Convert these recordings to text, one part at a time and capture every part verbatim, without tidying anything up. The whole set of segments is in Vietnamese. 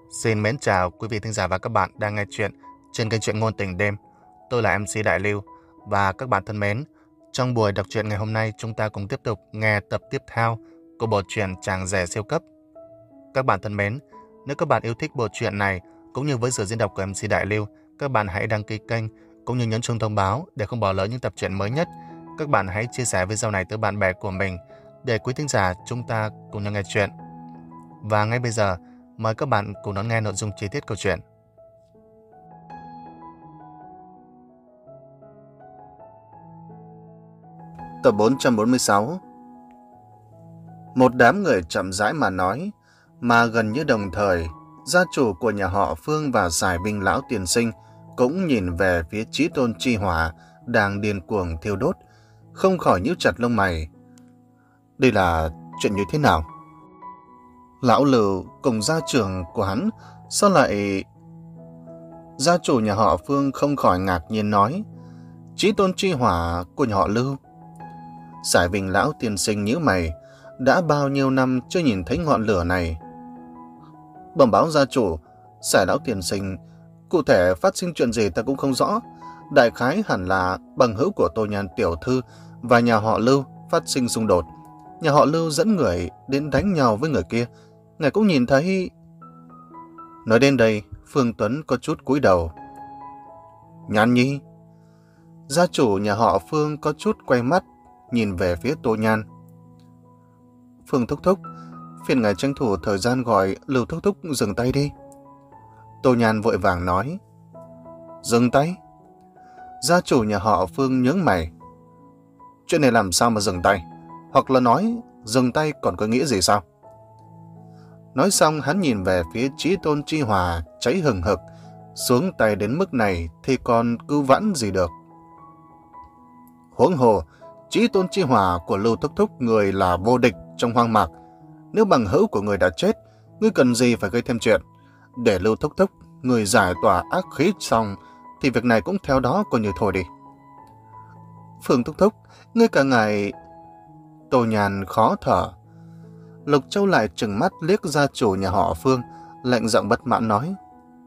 Xin mến chào quý vị thính giả và các bạn đang nghe chuyện trên kênh truyện ngôn tình đêm. Tôi là em xê Đại Lưu và các bạn thân mến, trong buổi đọc truyện ngày hôm nay chúng ta cùng tiếp tục nghe tập tiếp theo của bộ truyện Chàng rể siêu cấp. Các bạn thân mến, nếu các bạn yêu thích bộ truyện này cũng như với sự diễn đọc của em xê Đại Lưu, các bạn hãy đăng ký kênh cũng như nhấn chuông thông báo để không bỏ lỡ những tập truyện mới nhất. Các bạn hãy chia sẻ video này tới bạn bè của mình để quý thính giả chúng ta cùng nhau nghe chuyện. Và ngay bây giờ, mời các bạn cùng đón nghe nội dung chi tiết câu chuyện. Tập bốn trăm bốn mươi sáu. Một đám người chậm rãi mà nói, mà gần như đồng thời, gia chủ của nhà họ Phương và Sải Vinh lão tiền sinh cũng nhìn về phía Chí Tôn Chi Hỏa đang điên cuồng thiêu đốt, không khỏi nhíu chặt lông mày. Đây là chuyện như thế nào? Lão Lưu cùng gia trưởng của hắn sao lại... Gia chủ nhà họ Phương không khỏi ngạc nhiên nói, Chí Tôn Chi Hỏa của nhà họ Lưu. Sải Vinh lão tiên sinh nhíu mày, đã bao nhiêu năm chưa nhìn thấy ngọn lửa này. Bẩm báo gia chủ, Sải lão tiên sinh, cụ thể phát sinh chuyện gì ta cũng không rõ. Đại khái hẳn là bằng hữu của Tô Nhan tiểu thư và nhà họ Lưu phát sinh xung đột. Nhà họ Lưu dẫn người đến đánh nhau với người kia. Ngài cũng nhìn thấy... Nói đến đây, Phương Tuấn có chút cúi đầu. Nhan nhi. Gia chủ nhà họ Phương có chút quay mắt, nhìn về phía Tô Nhan. Phương thúc thúc, phiền ngài tranh thủ thời gian gọi Lưu thúc thúc dừng tay đi. Tô Nhan vội vàng nói. Dừng tay? Gia chủ nhà họ Phương nhướng mày. Chuyện này làm sao mà dừng tay? Hoặc là nói dừng tay còn có nghĩa gì sao? Nói xong hắn nhìn về phía Chí Tôn Chi Hỏa cháy hừng hực, xuống tay đến mức này thì còn cứu vãn gì được. Huống hồ, Chí Tôn Chi Hỏa của Lưu thúc thúc người là vô địch trong hoang mạc. Nếu bằng hữu của người đã chết, ngươi cần gì phải gây thêm chuyện? Để Lưu thúc thúc người giải tỏa ác khí xong thì việc này cũng theo đó coi như thôi đi. Phương thúc thúc, ngươi cả ngày... Tô Nhan khó thở. Lục Châu lại trừng mắt liếc gia chủ nhà họ Phương, lạnh giọng bất mãn nói.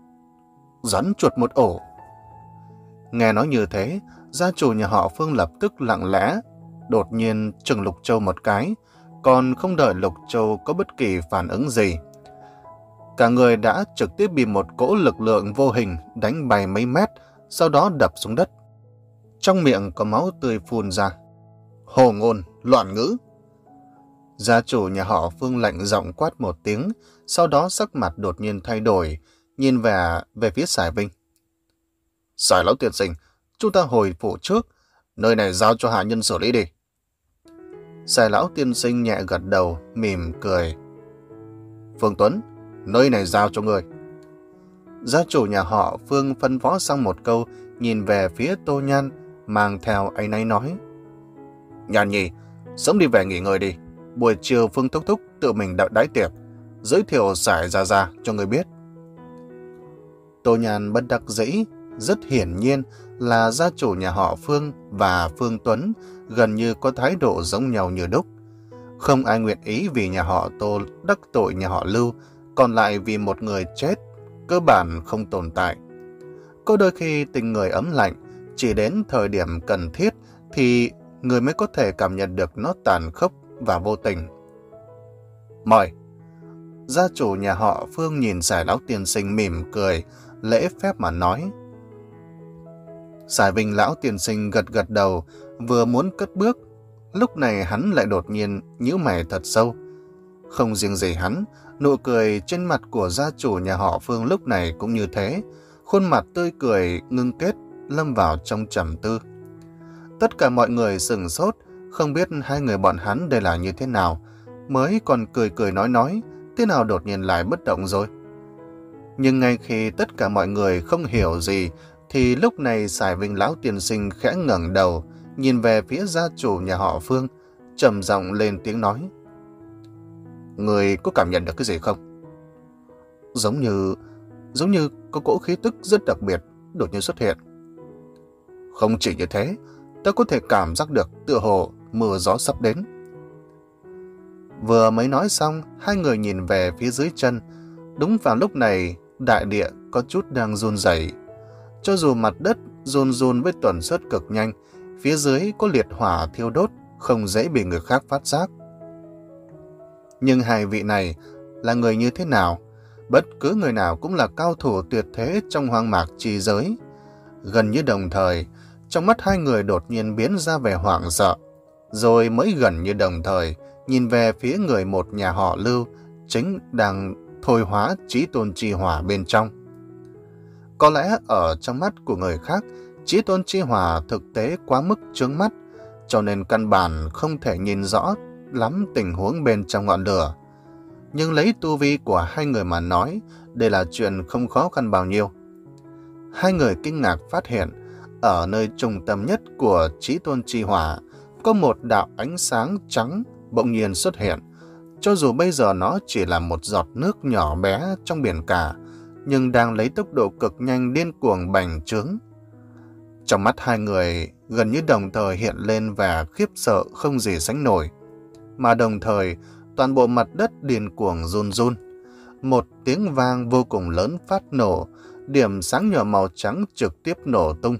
Rắn chuột một ổ. Nghe nói như thế, gia chủ nhà họ Phương lập tức lặng lẽ, đột nhiên trừng Lục Châu một cái, còn không đợi Lục Châu có bất kỳ phản ứng gì. Cả người đã trực tiếp bị một cỗ lực lượng vô hình đánh bay mấy mét, sau đó đập xuống đất. Trong miệng có máu tươi phun ra. Hồ ngôn, loạn ngữ. Gia chủ nhà họ Phương lạnh giọng quát một tiếng, sau đó sắc mặt đột nhiên thay đổi, nhìn về về phía Sải Vinh. Sải lão tiên sinh, chúng ta hồi phủ trước, nơi này giao cho hạ nhân xử lý đi. Sải lão tiên sinh nhẹ gật đầu, mỉm cười. Phương Tuấn, nơi này giao cho người. Gia chủ nhà họ Phương phân phó xong một câu, nhìn về phía Tô Nhan, mang theo áy náy nói. Nhan nhi, sớm đi về nghỉ ngơi đi. Buổi chiều Phương thúc thúc tự mình đợi đái tiệc, giới thiệu Sải ra ra cho người biết. Tô Nhan bất đắc dĩ, rất hiển nhiên là gia chủ nhà họ Phương và Phương Tuấn gần như có thái độ giống nhau như đúc. Không ai nguyện ý vì nhà họ Tô đắc tội nhà họ Lưu, còn lại vì một người chết, cơ bản không tồn tại. Có đôi khi tình người ấm lạnh, chỉ đến thời điểm cần thiết thì người mới có thể cảm nhận được nó tàn khốc và vô tình. Mời. Gia chủ nhà họ Phương nhìn Sải lão tiên sinh mỉm cười, lễ phép mà nói. Sải Vinh lão tiên sinh gật gật đầu, vừa muốn cất bước, lúc này hắn lại đột nhiên nhíu mày thật sâu. Không riêng gì hắn, nụ cười trên mặt của gia chủ nhà họ Phương lúc này cũng như thế, khuôn mặt tươi cười ngưng kết, lâm vào trong trầm tư. Tất cả mọi người sửng sốt, không biết hai người bọn hắn đây là như thế nào, mới còn cười cười nói nói, thế nào đột nhiên lại bất động rồi. Nhưng ngay khi tất cả mọi người không hiểu gì, thì lúc này Sải Vinh lão tiên sinh khẽ ngẩng đầu, nhìn về phía gia chủ nhà họ Phương, trầm giọng lên tiếng nói. Người có cảm nhận được cái gì không? Giống như... giống như có cỗ khí tức rất đặc biệt, đột nhiên xuất hiện. Không chỉ như thế, ta có thể cảm giác được tựa hồ mưa gió sắp đến. Vừa mới nói xong, hai người nhìn về phía dưới chân, Đúng vào lúc này, đại địa có chút đang run rẩy. Cho dù mặt đất run run với tần suất cực nhanh, phía dưới có liệt hỏa thiêu đốt, không dễ bị người khác phát giác. Nhưng hai vị này là người như thế nào? Bất cứ người nào cũng là cao thủ tuyệt thế trong hoang mạc chi giới. Gần như đồng thời, trong mắt hai người đột nhiên biến ra vẻ hoảng sợ, rồi mới gần như đồng thời nhìn về phía người một nhà họ Lưu, chính đang thôi hóa Chí Tôn Chi Hỏa bên trong. Có lẽ ở trong mắt của người khác, Chí Tôn Chi Hỏa thực tế quá mức chướng mắt, cho nên căn bản không thể nhìn rõ lắm tình huống bên trong ngọn lửa. Nhưng lấy tu vi của hai người mà nói, đây là chuyện không khó khăn bao nhiêu. Hai người kinh ngạc phát hiện, ở nơi trung tâm nhất của Chí Tôn Chi Hỏa, có một đạo ánh sáng trắng bỗng nhiên xuất hiện. Cho dù bây giờ nó chỉ là một giọt nước nhỏ bé trong biển cả, nhưng đang lấy tốc độ cực nhanh điên cuồng bành trướng. Trong mắt hai người gần như đồng thời hiện lên vẻ khiếp sợ không gì sánh nổi, mà đồng thời toàn bộ mặt đất điên cuồng run run. Một tiếng vang vô cùng lớn phát nổ, điểm sáng nhỏ màu trắng trực tiếp nổ tung.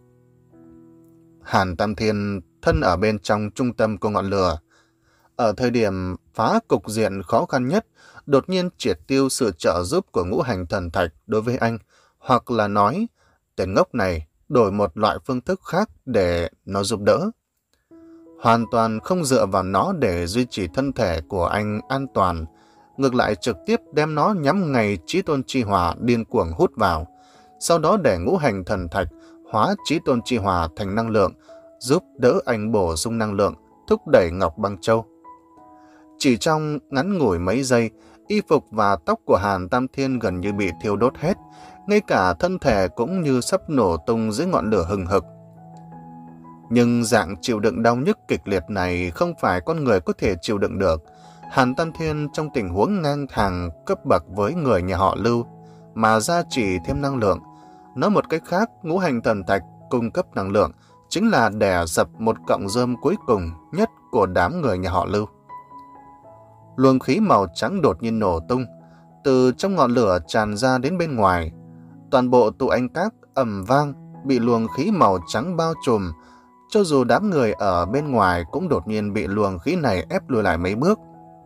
Hàn Tam Thiên thân ở bên trong trung tâm của ngọn lửa. Ở thời điểm phá cục diện khó khăn nhất, đột nhiên triệt tiêu sự trợ giúp của ngũ hành thần thạch đối với anh, hoặc là nói, tên ngốc này đổi một loại phương thức khác để nó giúp đỡ. Hoàn toàn không dựa vào nó để duy trì thân thể của anh an toàn, ngược lại trực tiếp đem nó nhắm ngay Chí Tôn Chi Hỏa điên cuồng hút vào, sau đó để ngũ hành thần thạch hóa Chí Tôn Chi Hỏa thành năng lượng, giúp đỡ anh bổ sung năng lượng, thúc đẩy Ngọc Băng Châu. Chỉ trong ngắn ngủi mấy giây, y phục và tóc của Hàn Tam Thiên gần như bị thiêu đốt hết, ngay cả thân thể cũng như sắp nổ tung dưới ngọn lửa hừng hực. Nhưng dạng chịu đựng đau nhức kịch liệt này không phải con người có thể chịu đựng được. Hàn Tam Thiên trong tình huống ngang hàng cấp bậc với người nhà họ Lưu, mà gia trì thêm năng lượng. Nói một cách khác, ngũ hành thần thạch cung cấp năng lượng chính là đè dập một cọng rơm cuối cùng nhất của đám người nhà họ Lưu. Luồng khí màu trắng đột nhiên nổ tung, từ trong ngọn lửa tràn ra đến bên ngoài. Toàn bộ tụ anh các ầm vang, bị luồng khí màu trắng bao trùm, cho dù đám người ở bên ngoài cũng đột nhiên bị luồng khí này ép lùi lại mấy bước.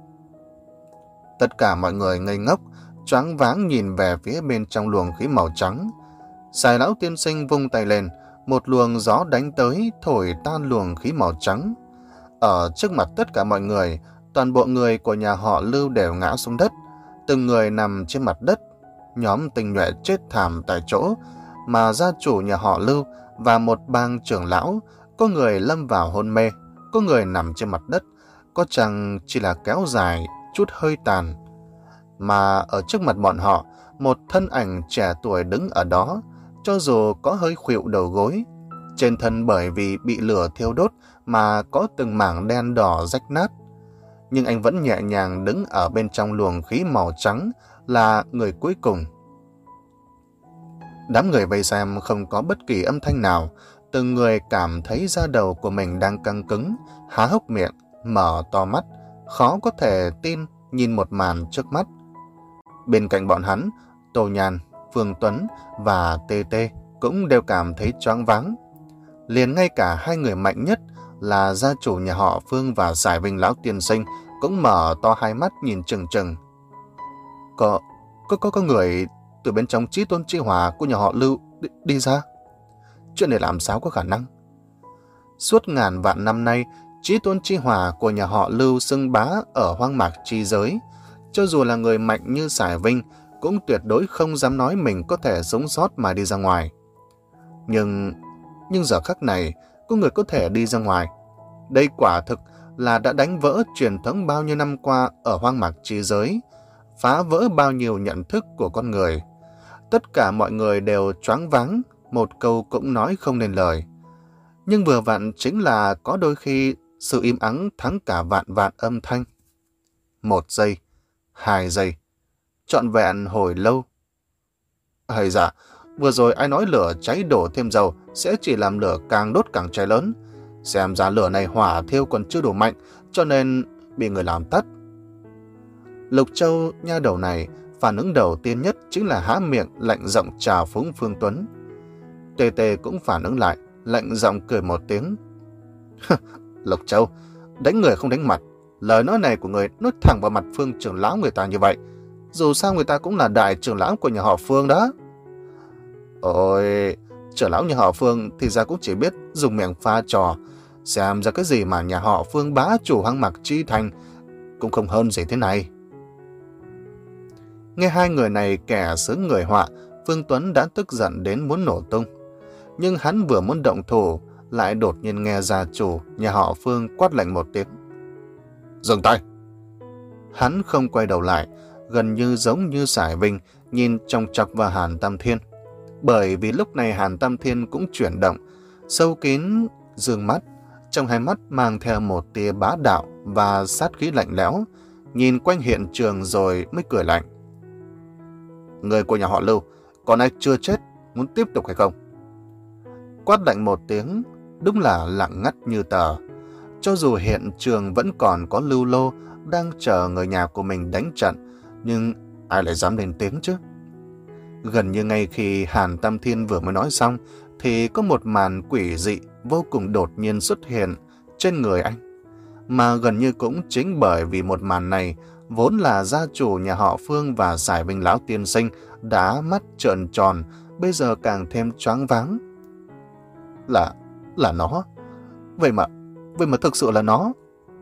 Tất cả mọi người ngây ngốc, choáng váng nhìn về phía bên trong luồng khí màu trắng. Sài Lão Tiên Sinh vung tay lên, một luồng gió đánh tới thổi tan luồng khí màu trắng. Ở trước mặt tất cả mọi người, toàn bộ người của nhà họ Lưu đều ngã xuống đất, từng người nằm trên mặt đất. Nhóm tinh nhuệ chết thảm tại chỗ, mà gia chủ nhà họ Lưu và một bang trưởng lão, có người lâm vào hôn mê, có người nằm trên mặt đất, có chăng chỉ là kéo dài chút hơi tàn. Mà ở trước mặt bọn họ, một thân ảnh trẻ tuổi đứng ở đó, cho dù có hơi khuỵu đầu gối, trên thân bởi vì bị lửa thiêu đốt mà có từng mảng đen đỏ rách nát, nhưng anh vẫn nhẹ nhàng đứng ở bên trong luồng khí màu trắng, là người cuối cùng. Đám người vây xem không có bất kỳ âm thanh nào, từng người cảm thấy da đầu của mình đang căng cứng, há hốc miệng, mở to mắt, khó có thể tin nhìn một màn trước mắt. Bên cạnh bọn hắn, Tô Nhàn, Phương Tuấn và Tê Tê cũng đều cảm thấy choáng váng. Liền ngay cả hai người mạnh nhất là gia chủ nhà họ Phương và Giải Vinh Lão Tiên Sinh cũng mở to hai mắt nhìn chừng chừng. Có, có, có, có người từ bên trong Chí Tôn Chi Hỏa của nhà họ Lưu đi, đi ra. Chuyện này làm sao có khả năng? Suốt ngàn vạn năm nay, Chí Tôn Chi Hỏa của nhà họ Lưu xưng bá ở hoang mạc chi giới. Cho dù là người mạnh như Giải Vinh, cũng tuyệt đối không dám nói mình có thể sống sót mà đi ra ngoài. Nhưng, nhưng giờ khắc này, có người có thể đi ra ngoài. Đây quả thực là đã đánh vỡ truyền thống bao nhiêu năm qua ở hoang mạc chi giới, phá vỡ bao nhiêu nhận thức của con người. Tất cả mọi người đều choáng váng, một câu cũng nói không nên lời. Nhưng vừa vặn chính là có đôi khi sự im ắng thắng cả vạn vạn âm thanh. Một giây, hai giây, trọn vẹn hồi lâu. Hay dạ, vừa rồi ai nói lửa cháy đổ thêm dầu sẽ chỉ làm lửa càng đốt càng cháy lớn. Xem ra lửa này hỏa thiêu còn chưa đủ mạnh, cho nên bị người làm tắt. Lục Châu nha đầu này phản ứng đầu tiên nhất chính là há miệng lạnh giọng chào phúng Phương Tuấn. Tê Tê cũng phản ứng lại, lạnh giọng cười một tiếng. Lộc Châu, đánh người không đánh mặt. Lời nói này của người nói thẳng vào mặt Phương trưởng lão người ta như vậy. Dù sao người ta cũng là đại trưởng lão của nhà họ Phương đó. Ôi, trưởng lão nhà họ Phương thì ra cũng chỉ biết dùng miệng pha trò. Xem ra cái gì mà nhà họ Phương bá chủ hoang mạc Chi Thành cũng không hơn gì thế này. Nghe hai người này kẻ sướng người họa, Phương Tuấn đã tức giận đến muốn nổ tung. Nhưng hắn vừa muốn động thủ, lại đột nhiên nghe gia chủ nhà họ Phương quát lạnh một tiếng. Dừng tay! Hắn không quay đầu lại, gần như giống như Sải Vinh nhìn chòng chọc vào Hàn Tam Thiên. Bởi vì lúc này Hàn Tam Thiên cũng chuyển động, sâu kín dương mắt, trong hai mắt mang theo một tia bá đạo và sát khí lạnh lẽo, nhìn quanh hiện trường rồi mới cười lạnh. Người của nhà họ Lưu, còn ai chưa chết, muốn tiếp tục hay không? Quát lạnh một tiếng, đúng là lặng ngắt như tờ. Cho dù hiện trường vẫn còn có Lưu Lô đang chờ người nhà của mình đánh trận, nhưng ai lại dám lên tiếng chứ? Gần như ngay khi Hàn Tam Thiên vừa mới nói xong, thì có một màn quỷ dị vô cùng đột nhiên xuất hiện trên người anh. Mà gần như cũng chính bởi vì một màn này, vốn là gia chủ nhà họ Phương và Sải Vinh lão tiên sinh đã mắt trợn tròn, bây giờ càng thêm choáng váng. Là, là nó. Vậy mà, vậy mà thực sự là nó.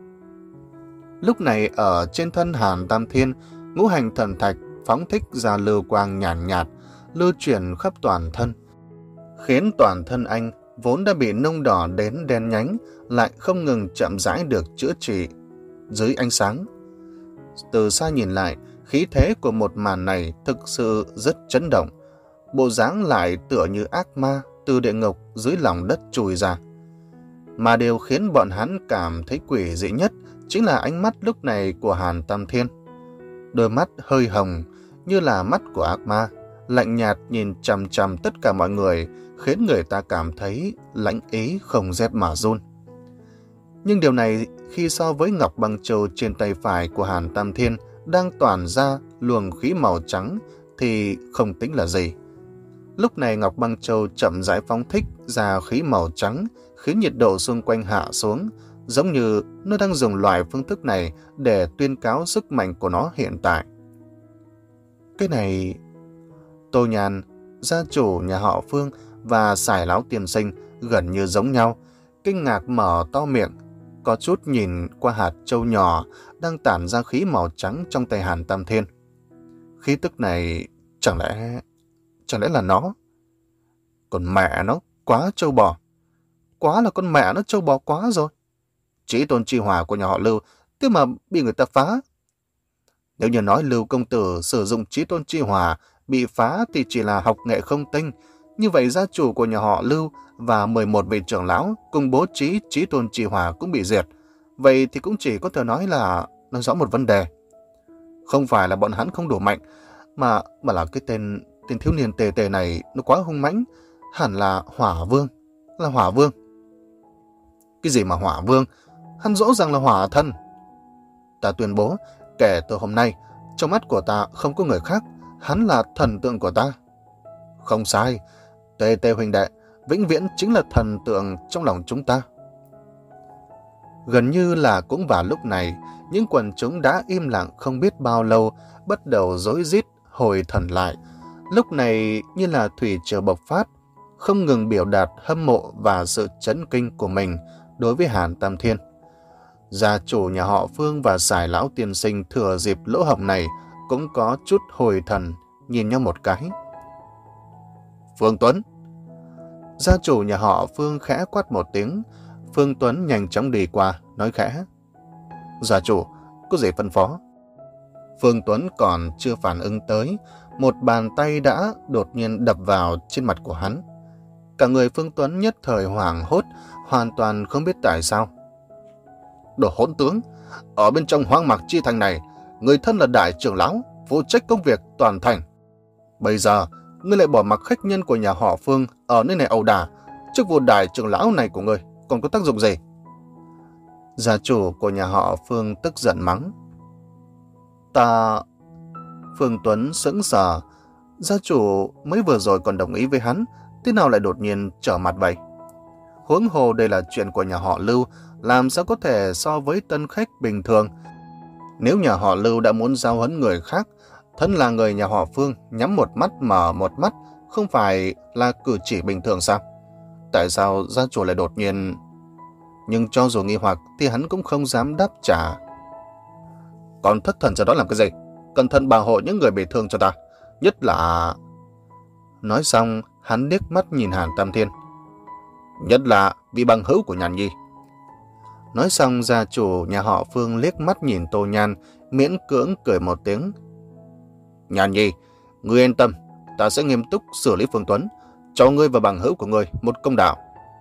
Lúc này ở trên thân Hàn Tam Thiên, ngũ hành thần thạch phóng thích ra lưu quang nhàn nhạt, nhạt, lưu chuyển khắp toàn thân, khiến toàn thân anh vốn đã bị nung đỏ đến đen nhánh lại không ngừng chậm rãi được chữa trị dưới ánh sáng. Từ xa nhìn lại, khí thế của một màn này thực sự rất chấn động, bộ dáng lại tựa như ác ma từ địa ngục dưới lòng đất trùi ra. Mà điều khiến bọn hắn cảm thấy quỷ dị nhất chính là ánh mắt lúc này của Hàn Tam Thiên. Đôi mắt hơi hồng như là mắt của ác ma, lạnh nhạt nhìn chằm chằm tất cả mọi người, khiến người ta cảm thấy lãnh ý không dép mà run. Nhưng điều này khi so với ngọc băng châu trên tay phải của Hàn Tam Thiên đang tỏa ra luồng khí màu trắng thì không tính là gì. Lúc này ngọc băng châu chậm rãi phóng thích ra khí màu trắng, khiến nhiệt độ xung quanh hạ xuống, giống như nó đang dùng loại phương thức này để tuyên cáo sức mạnh của nó hiện tại. Cái này... Tô Nhàn, gia chủ nhà họ Phương và Sải lão tiên sinh gần như giống nhau, kinh ngạc mở to miệng, có chút nhìn qua hạt châu nhỏ đang tản ra khí màu trắng trong tay Hàn Tam Thiên. Khí tức này chẳng lẽ... chẳng lẽ là nó? Còn mẹ nó, quá trâu bò. Quá là con mẹ nó trâu bò quá rồi. Chí tôn chi hỏa của nhà họ Lưu, thế mà bị người ta phá. Nếu như nói Lưu công tử sử dụng chí tôn chi hỏa bị phá thì chỉ là học nghệ không tinh, như vậy gia chủ của nhà họ Lưu và mười một vị trưởng lão cùng bố trí chí tôn chi hỏa cũng bị diệt. Vậy thì cũng chỉ có thể nói là nó rõ một vấn đề. Không phải là bọn hắn không đủ mạnh, mà mà là cái tên tên thiếu niên tề tề này nó quá hung mãnh, hẳn là Hỏa Vương, là Hỏa Vương. Cái gì mà Hỏa Vương? Hắn rõ ràng là hỏa thân. Ta tuyên bố, kể từ hôm nay, trong mắt của ta không có người khác, hắn là thần tượng của ta. Không sai, Tê Tê huynh đệ, vĩnh viễn chính là thần tượng trong lòng chúng ta. Gần như là cũng vào lúc này, những quần chúng đã im lặng không biết bao lâu, bắt đầu rối rít hồi thần lại. Lúc này như là thủy triều bộc phát, không ngừng biểu đạt hâm mộ và sự chấn kinh của mình đối với Hàn Tam Thiên. Gia chủ nhà họ Phương và Sải lão tiên sinh thừa dịp lỗ hổng này cũng có chút hồi thần, nhìn nhau một cái. Phương Tuấn. Gia chủ nhà họ Phương khẽ quát một tiếng. Phương Tuấn nhanh chóng đi qua, nói khẽ. Gia chủ, có gì phân phó? Phương Tuấn còn chưa phản ứng tới, một bàn tay đã đột nhiên đập vào trên mặt của hắn. Cả người Phương Tuấn nhất thời hoảng hốt, hoàn toàn không biết tại sao. Đồ hỗn tướng, ở bên trong hoang mạc chi thành này, người thân là đại trưởng lão, phụ trách công việc toàn thành. Bây giờ, ngươi lại bỏ mặc khách nhân của nhà họ Phương ở nơi này ẩu đả, chức vụ đại trưởng lão này của ngươi còn có tác dụng gì? Gia chủ của nhà họ Phương tức giận mắng. Ta... Phương Tuấn sững sờ. Gia chủ mới vừa rồi còn đồng ý với hắn, thế nào lại đột nhiên trở mặt vậy? Huống hồ đây là chuyện của nhà họ Lưu, làm sao có thể so với tân khách bình thường. Nếu nhà họ Lưu đã muốn giao huấn người khác, thân là người nhà họ Phương nhắm một mắt mở một mắt, không phải là cử chỉ bình thường sao? Tại sao gia chủ lại đột nhiên... Nhưng cho dù nghi hoặc thì hắn cũng không dám đáp trả. Còn thất thần ra đó làm cái gì? Cẩn thận bảo hộ những người bị thương cho ta. Nhất là... Nói xong, hắn liếc mắt nhìn Hàn Tam Thiên. Nhất là vị bằng hữu của Nhàn Nhi. Nói xong, gia chủ nhà họ Phương liếc mắt nhìn Tô Nhan, miễn cưỡng cười một tiếng. Nhàn Nhi, ngươi yên tâm, ta sẽ nghiêm túc xử lý Phương Tuấn, cho ngươi và bằng hữu của ngươi một công đạo.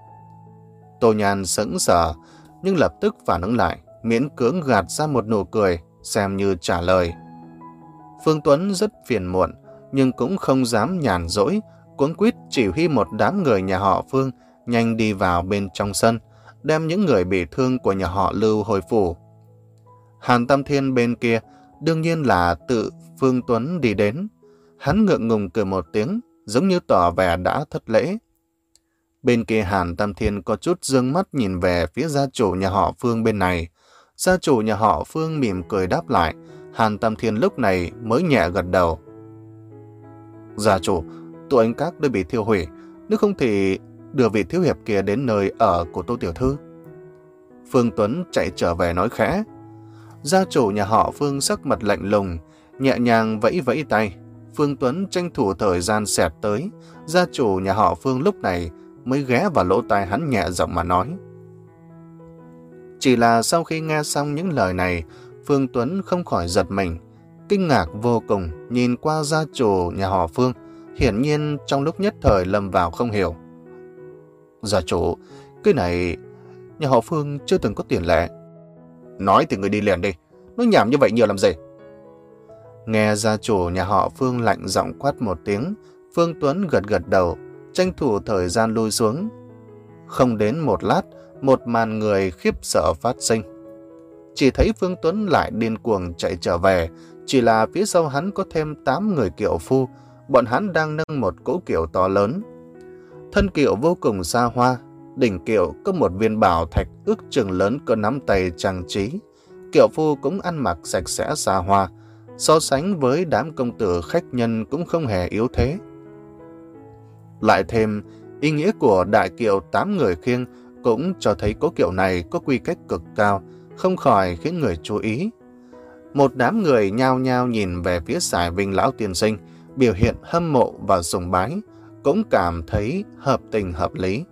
Tô Nhan sững sờ, nhưng lập tức phản ứng lại, miễn cưỡng gạt ra một nụ cười, xem như trả lời. Phương Tuấn rất phiền muộn, nhưng cũng không dám nhàn rỗi, cuống quýt chỉ huy một đám người nhà họ Phương nhanh đi vào bên trong sân, đem những người bị thương của nhà họ Lưu hồi phủ. Hàn Tam Thiên bên kia đương nhiên là tự Phương Tuấn đi đến. Hắn ngượng ngùng cười một tiếng, giống như tỏ vẻ đã thất lễ. Bên kia Hàn Tam Thiên có chút dương mắt nhìn về phía gia chủ nhà họ Phương bên này. Gia chủ nhà họ Phương mỉm cười đáp lại. Hàn Tam Thiên lúc này mới nhẹ gật đầu. Gia chủ, tụi anh các đã bị thiêu hủy, nếu không thì đưa vị thiếu hiệp kia đến nơi ở của Tô tiểu thư. Phương Tuấn chạy trở về nói khẽ. Gia chủ nhà họ Phương sắc mặt lạnh lùng, nhẹ nhàng vẫy vẫy tay. Phương Tuấn tranh thủ thời gian xẹt tới. Gia chủ nhà họ Phương lúc này mới ghé vào lỗ tai hắn nhẹ giọng mà nói. Chỉ là sau khi nghe xong những lời này, Phương Tuấn không khỏi giật mình, kinh ngạc vô cùng nhìn qua gia chủ nhà họ Phương, hiển nhiên trong lúc nhất thời lâm vào không hiểu. Gia chủ, cái này nhà họ Phương chưa từng có tiền lệ. Nói thì người đi liền đi, nói nhảm như vậy nhiều làm gì? Nghe gia chủ nhà họ Phương lạnh giọng quát một tiếng, Phương Tuấn gật gật đầu, tranh thủ thời gian lui xuống. Không đến một lát, một màn người khiếp sợ phát sinh. Chỉ thấy Phương Tuấn lại điên cuồng chạy trở về, chỉ là phía sau hắn có thêm tám người kiệu phu, bọn hắn đang nâng một cỗ kiệu to lớn. Thân kiệu vô cùng xa hoa, đỉnh kiệu có một viên bảo thạch ước chừng lớn cỡ nắm tay trang trí. Kiệu phu cũng ăn mặc sạch sẽ xa hoa, so sánh với đám công tử khách nhân cũng không hề yếu thế. Lại thêm, ý nghĩa của đại kiệu tám người khiêng cũng cho thấy cỗ kiệu này có quy cách cực cao, không khỏi khiến người chú ý. Một đám người nhao nhao nhìn về phía Sải Vinh lão tiên sinh, biểu hiện hâm mộ và sùng bái, cũng cảm thấy hợp tình hợp lý.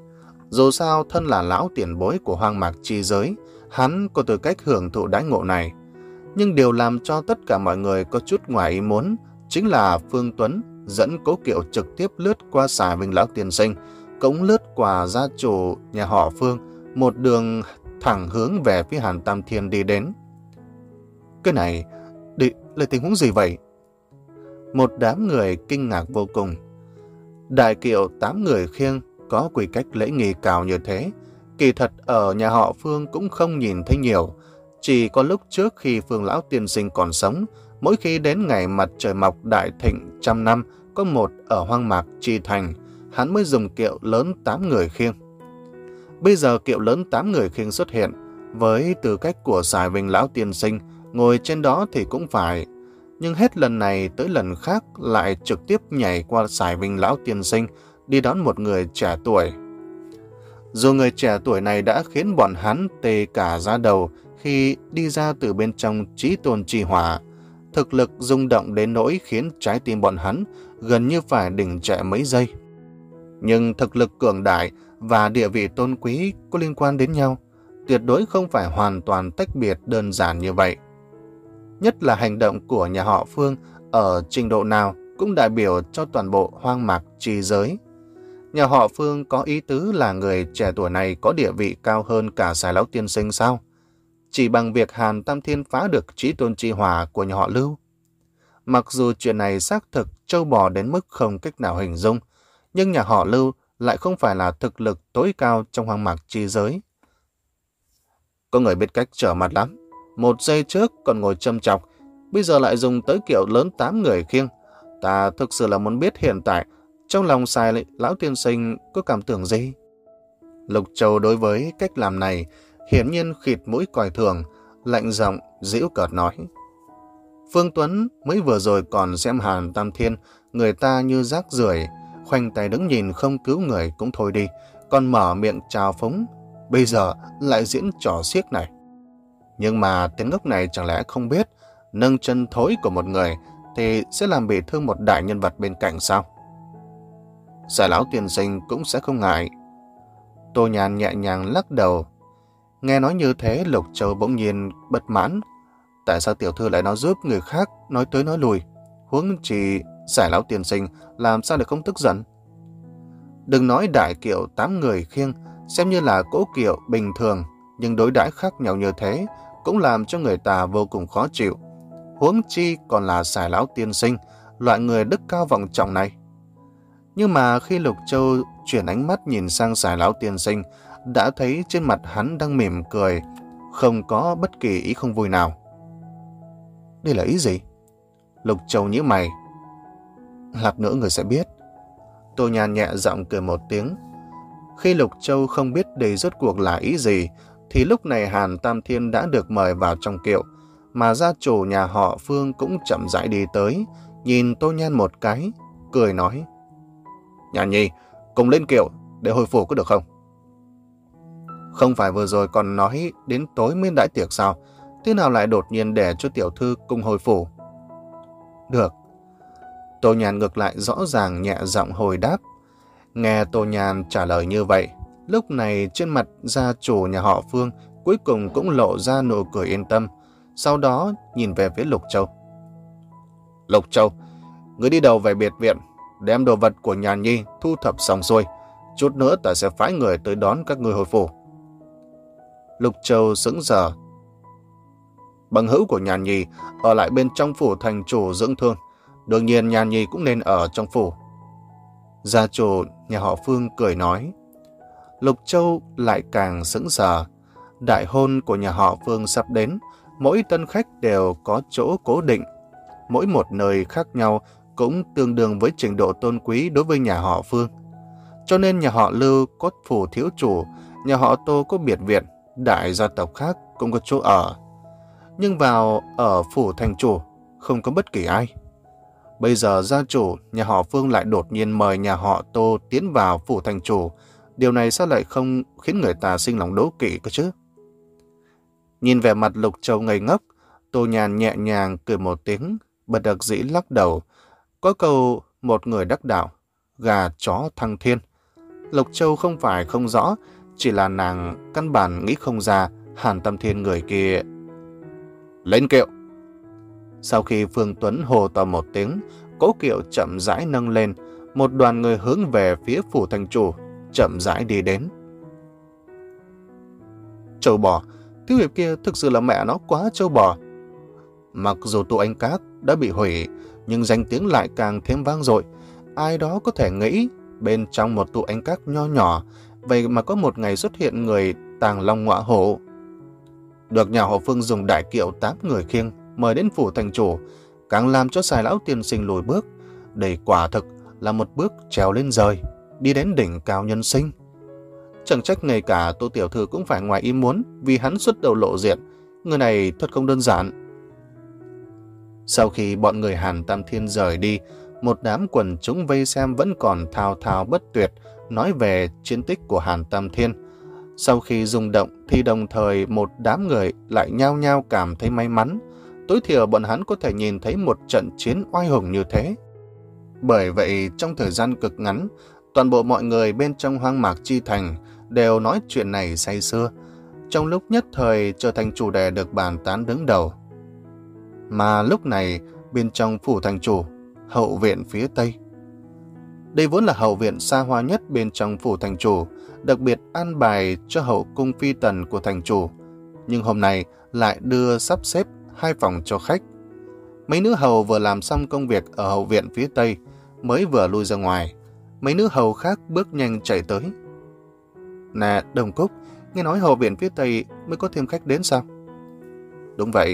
Dù sao thân là lão tiền bối của hoang mạc chi giới, hắn có tư cách hưởng thụ đãi ngộ này. Nhưng điều làm cho tất cả mọi người có chút ngoài ý muốn chính là Phương Tuấn dẫn cố kiệu trực tiếp lướt qua Sải Vinh lão tiên sinh, cũng lướt qua gia chủ nhà họ Phương, một đường thẳng hướng về phía Hàn Tam Thiên đi đến. Cái này, đi, là tình huống gì vậy? Một đám người kinh ngạc vô cùng. Đại kiệu tám người khiêng có quy cách lễ nghi cao như thế, kỳ thật ở nhà họ Phương cũng không nhìn thấy nhiều. Chỉ có lúc trước khi Phương lão tiên sinh còn sống, mỗi khi đến ngày mặt trời mọc đại thịnh trăm năm có một ở hoang mạc Chi Thành, hắn mới dùng kiệu lớn tám người khiêng. Bây giờ kiệu lớn tám người khiêng xuất hiện, với tư cách của Sải Vinh lão tiên sinh, ngồi trên đó thì cũng phải. Nhưng hết lần này tới lần khác lại trực tiếp nhảy qua Sải Vinh lão tiên sinh, đi đón một người trẻ tuổi. Dù người trẻ tuổi này đã khiến bọn hắn tê cả da đầu khi đi ra từ bên trong Chí Tôn Chi Hỏa, thực lực rung động đến nỗi khiến trái tim bọn hắn gần như phải đình trệ mấy giây. Nhưng thực lực cường đại và địa vị tôn quý có liên quan đến nhau, tuyệt đối không phải hoàn toàn tách biệt đơn giản như vậy. Nhất là hành động của nhà họ Phương ở trình độ nào cũng đại biểu cho toàn bộ hoang mạc chi giới. Nhà họ Phương có ý tứ là người trẻ tuổi này có địa vị cao hơn cả Sải lão tiên sinh sao? Chỉ bằng việc Hàn Tam Thiên phá được Chí Tôn Chi Hỏa của nhà họ Lưu. Mặc dù chuyện này xác thực trâu bò đến mức không cách nào hình dung, nhưng nhà họ Lưu lại không phải là thực lực tối cao trong hoang mạc chi giới. Có người biết cách trở mặt lắm. Một giây trước còn ngồi châm chọc, bây giờ lại dùng tới kiệu lớn tám người khiêng. Ta thực sự là muốn biết hiện tại trong lòng Sài lão tiên sinh có cảm tưởng gì. Lục Châu đối với cách làm này hiển nhiên khịt mũi coi thường, lạnh giọng giễu cợt nói: Phương Tuấn mới vừa rồi còn xem Hàn Tam Thiên người ta như rác rưởi, khoanh tay đứng nhìn không cứu người cũng thôi đi, còn mở miệng chào phúng, bây giờ lại diễn trò xiếc này. Nhưng mà tên ngốc này chẳng lẽ không biết nâng chân thối của một người thì sẽ làm bị thương một đại nhân vật bên cạnh sao? Sài lão tiên sinh cũng sẽ không ngại. Tô Nhàn nhẹ nhàng lắc đầu. Nghe nói như thế, Lục Châu bỗng nhiên bất mãn. Tại sao tiểu thư lại nói giúp người khác nói tới nói lùi? Huống chỉ Sài lão tiên sinh làm sao để không tức giận? Đừng nói đại kiệu tám người khiêng, xem như là cỗ kiệu bình thường, nhưng đối đãi khác nhau như thế cũng làm cho người ta vô cùng khó chịu. Huống chi còn là Sài lão tiên sinh, loại người đức cao vọng trọng này. Nhưng mà khi Lục Châu chuyển ánh mắt nhìn sang Sài lão tiên sinh, đã thấy trên mặt hắn đang mỉm cười, không có bất kỳ ý không vui nào. Đây là ý gì? Lục Châu nhíu mày. Lát nữa người sẽ biết. Tô Nhàn nhẹ giọng cười một tiếng. Khi Lục Châu không biết đây rốt cuộc là ý gì, thì lúc này Hàn Tam Thiên đã được mời vào trong kiệu, mà gia chủ nhà họ Phương cũng chậm rãi đi tới, nhìn Tô Nhan một cái, cười nói: Nhàn Nhi, cùng lên kiệu để hồi phủ có được không? Không phải vừa rồi còn nói đến tối mới đãi tiệc sao? Thế nào lại đột nhiên để cho tiểu thư cùng hồi phủ? Được. Tô Nhàn ngược lại rõ ràng nhẹ giọng hồi đáp. Nghe Tô Nhàn trả lời như vậy, lúc này trên mặt gia chủ nhà họ Phương cuối cùng cũng lộ ra nụ cười yên tâm, sau đó nhìn về phía Lục Châu. Lục Châu, người đi đầu về biệt viện, đem đồ vật của Nhàn Nhi thu thập xong xuôi, chút nữa ta sẽ phái người tới đón các người hồi phủ. Lục Châu sững sờ. Bằng hữu của Nhàn Nhi ở lại bên trong phủ thành chủ dưỡng thương, đương nhiên Nhàn Nhi cũng nên ở trong phủ. Gia chủ nhà họ Phương cười nói. Lục Châu lại càng sững sờ. Đại hôn của nhà họ Phương sắp đến, mỗi tân khách đều có chỗ cố định, mỗi một nơi khác nhau cũng tương đương với trình độ tôn quý đối với nhà họ Phương. Cho nên nhà họ Lưu có phủ thiếu chủ, nhà họ Tô có biệt viện, đại gia tộc khác cũng có chỗ ở. Nhưng vào ở phủ thành chủ không có bất kỳ ai. Bây giờ gia chủ nhà họ Phương lại đột nhiên mời nhà họ Tô tiến vào phủ thành chủ. Điều này sao lại không khiến người ta sinh lòng đố kỵ cơ chứ? Nhìn vẻ mặt Lục Châu ngây ngốc, Tô Nhàn nhẹ nhàng cười một tiếng, bất đắc dĩ lắc đầu. Có câu một người đắc đạo, gà chó thăng thiên. Lục Châu không phải không rõ, chỉ là nàng căn bản nghĩ không ra Hàn Tam Thiên người kia. Lên kiệu! Sau khi Phương Tuấn hồ to một tiếng, cỗ kiệu chậm rãi nâng lên, một đoàn người hướng về phía phủ thành chủ, chậm rãi đi đến. Châu bò, thiếu hiệp kia thực sự là mẹ nó quá châu bò. Mặc dù tụ anh các đã bị hủy, nhưng danh tiếng lại càng thêm vang dội. Ai đó có thể nghĩ bên trong một tụ anh các nho nhỏ, vậy mà có một ngày xuất hiện người tàng long ngọa hổ. Được nhà họ Phương dùng đại kiệu tám người khiêng mời đến phủ thành chủ, càng làm cho Sài lão tiên sinh lùi bước. Đây quả thực là một bước trèo lên rời, đi đến đỉnh cao nhân sinh. Chẳng trách ngay cả Tô tiểu thư cũng phải ngoài ý muốn vì hắn xuất đầu lộ diện. Người này thật không đơn giản. Sau khi bọn người Hàn Tam Thiên rời đi, một đám quần chúng vây xem vẫn còn thao thao bất tuyệt nói về chiến tích của Hàn Tam Thiên. Sau khi rung động thì đồng thời một đám người lại nhao nhao cảm thấy may mắn. Tối thiểu bọn hắn có thể nhìn thấy một trận chiến oai hùng như thế. Bởi vậy trong thời gian cực ngắn, toàn bộ mọi người bên trong Hoang Mạc Chi Thành đều nói chuyện này say sưa, trong lúc nhất thời trở thành chủ đề được bàn tán đứng đầu. Mà lúc này, bên trong phủ thành chủ, hậu viện phía Tây. Đây vốn là hậu viện xa hoa nhất bên trong phủ thành chủ, đặc biệt an bài cho hậu cung phi tần của thành chủ. Nhưng hôm nay lại đưa sắp xếp hai phòng cho khách. Mấy nữ hầu vừa làm xong công việc ở hậu viện phía Tây, mới vừa lui ra ngoài. Mấy nữ hầu khác bước nhanh chạy tới. Nè, Đồng Cúc, nghe nói hậu viện phía Tây mới có thêm khách đến sao? Đúng vậy,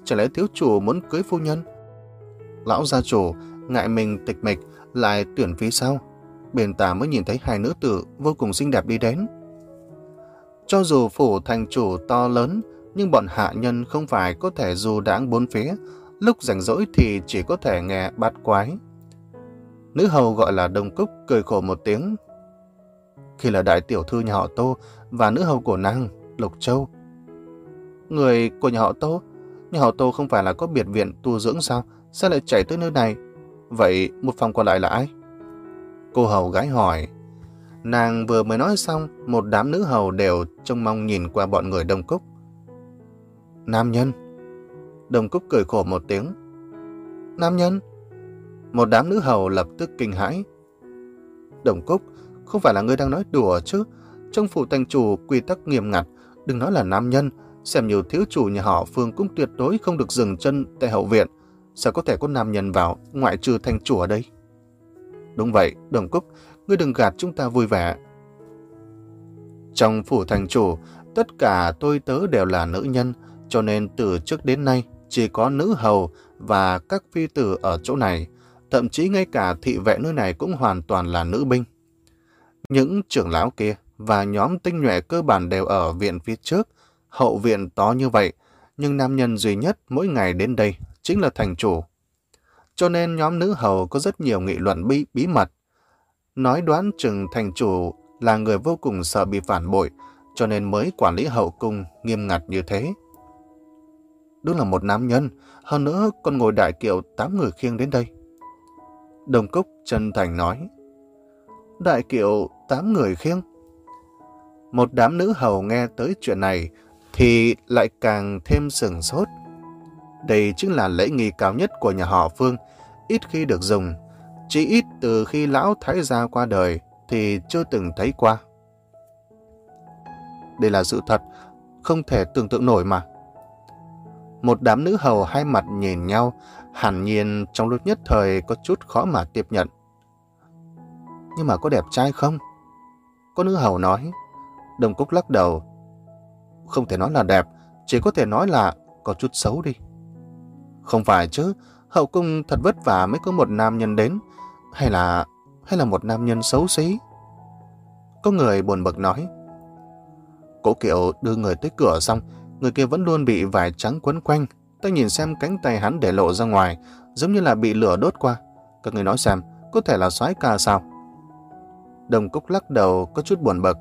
chả lẽ thiếu chủ muốn cưới phu nhân? Lão gia chủ ngại mình tịch mịch lại tuyển phí sao? Bên ta mới nhìn thấy hai nữ tử vô cùng xinh đẹp đi đến. Cho dù phủ thành chủ to lớn, nhưng bọn hạ nhân không phải có thể dù đãng bốn phía, lúc rảnh rỗi thì chỉ có thể nghe bát quái. Nữ hầu gọi là Đông Cúc cười khổ một tiếng. Khi là đại tiểu thư nhà họ Tô và nữ hầu của nàng, Lục Châu. Người của nhà họ Tô? Nhà họ Tô không phải là có biệt viện tu dưỡng sao? Sao lại chạy tới nơi này? Vậy một phòng còn lại là ai? Cô hầu gái hỏi. Nàng vừa mới nói xong, một đám nữ hầu đều trông mong nhìn qua bọn người Đông Cúc. Nam nhân. Đông Cúc cười khổ một tiếng. Nam nhân? Một đám nữ hầu lập tức kinh hãi. Đông Cúc, không phải là ngươi đang nói đùa chứ? Trong phủ thành chủ quy tắc nghiêm ngặt, đừng nói là nam nhân, xem như thiếu chủ nhà họ Phương cũng tuyệt đối không được dừng chân tại hậu viện. Sao có thể có nam nhân vào, ngoại trừ thành chủ ở đây? Đúng vậy, Đông Cúc, ngươi đừng gạt chúng ta vui vẻ. Trong phủ thành chủ, tất cả tôi tớ đều là nữ nhân, cho nên từ trước đến nay chỉ có nữ hầu và các phi tử ở chỗ này, thậm chí ngay cả thị vệ nơi này cũng hoàn toàn là nữ binh. Những trưởng lão kia và nhóm tinh nhuệ cơ bản đều ở viện phía trước, hậu viện to như vậy, nhưng nam nhân duy nhất mỗi ngày đến đây chính là thành chủ. Cho nên nhóm nữ hầu có rất nhiều nghị luận bí, bí mật. Nói đoán chừng thành chủ là người vô cùng sợ bị phản bội, cho nên mới quản lý hậu cung nghiêm ngặt như thế. Đúng là một nam nhân, hơn nữa còn ngồi đại kiệu tám người khiêng đến đây. Đông Cúc chân thành nói. Đại kiệu tám người khiêng? Một đám nữ hầu nghe tới chuyện này thì lại càng thêm sửng sốt. Đây chính là lễ nghi cao nhất của nhà họ Phương, ít khi được dùng. Chỉ ít từ khi lão thái gia qua đời thì chưa từng thấy qua. Đây là sự thật, không thể tưởng tượng nổi mà. Một đám nữ hầu hai mặt nhìn nhau, hẳn nhiên trong lúc nhất thời có chút khó mà tiếp nhận. Nhưng mà có đẹp trai không? Có nữ hầu nói. Đông Cúc lắc đầu. Không thể nói là đẹp, chỉ có thể nói là có chút xấu đi. Không phải chứ, hậu cung thật vất vả mới có một nam nhân đến, hay là hay là một nam nhân xấu xí? Có người buồn bực nói. Cố Kiệu đưa người tới cửa xong, người kia vẫn luôn bị vải trắng quấn quanh. Ta nhìn xem cánh tay hắn để lộ ra ngoài, giống như là bị lửa đốt qua. Các người nói xem, có thể là soái ca sao? Đông Cúc lắc đầu có chút buồn bực.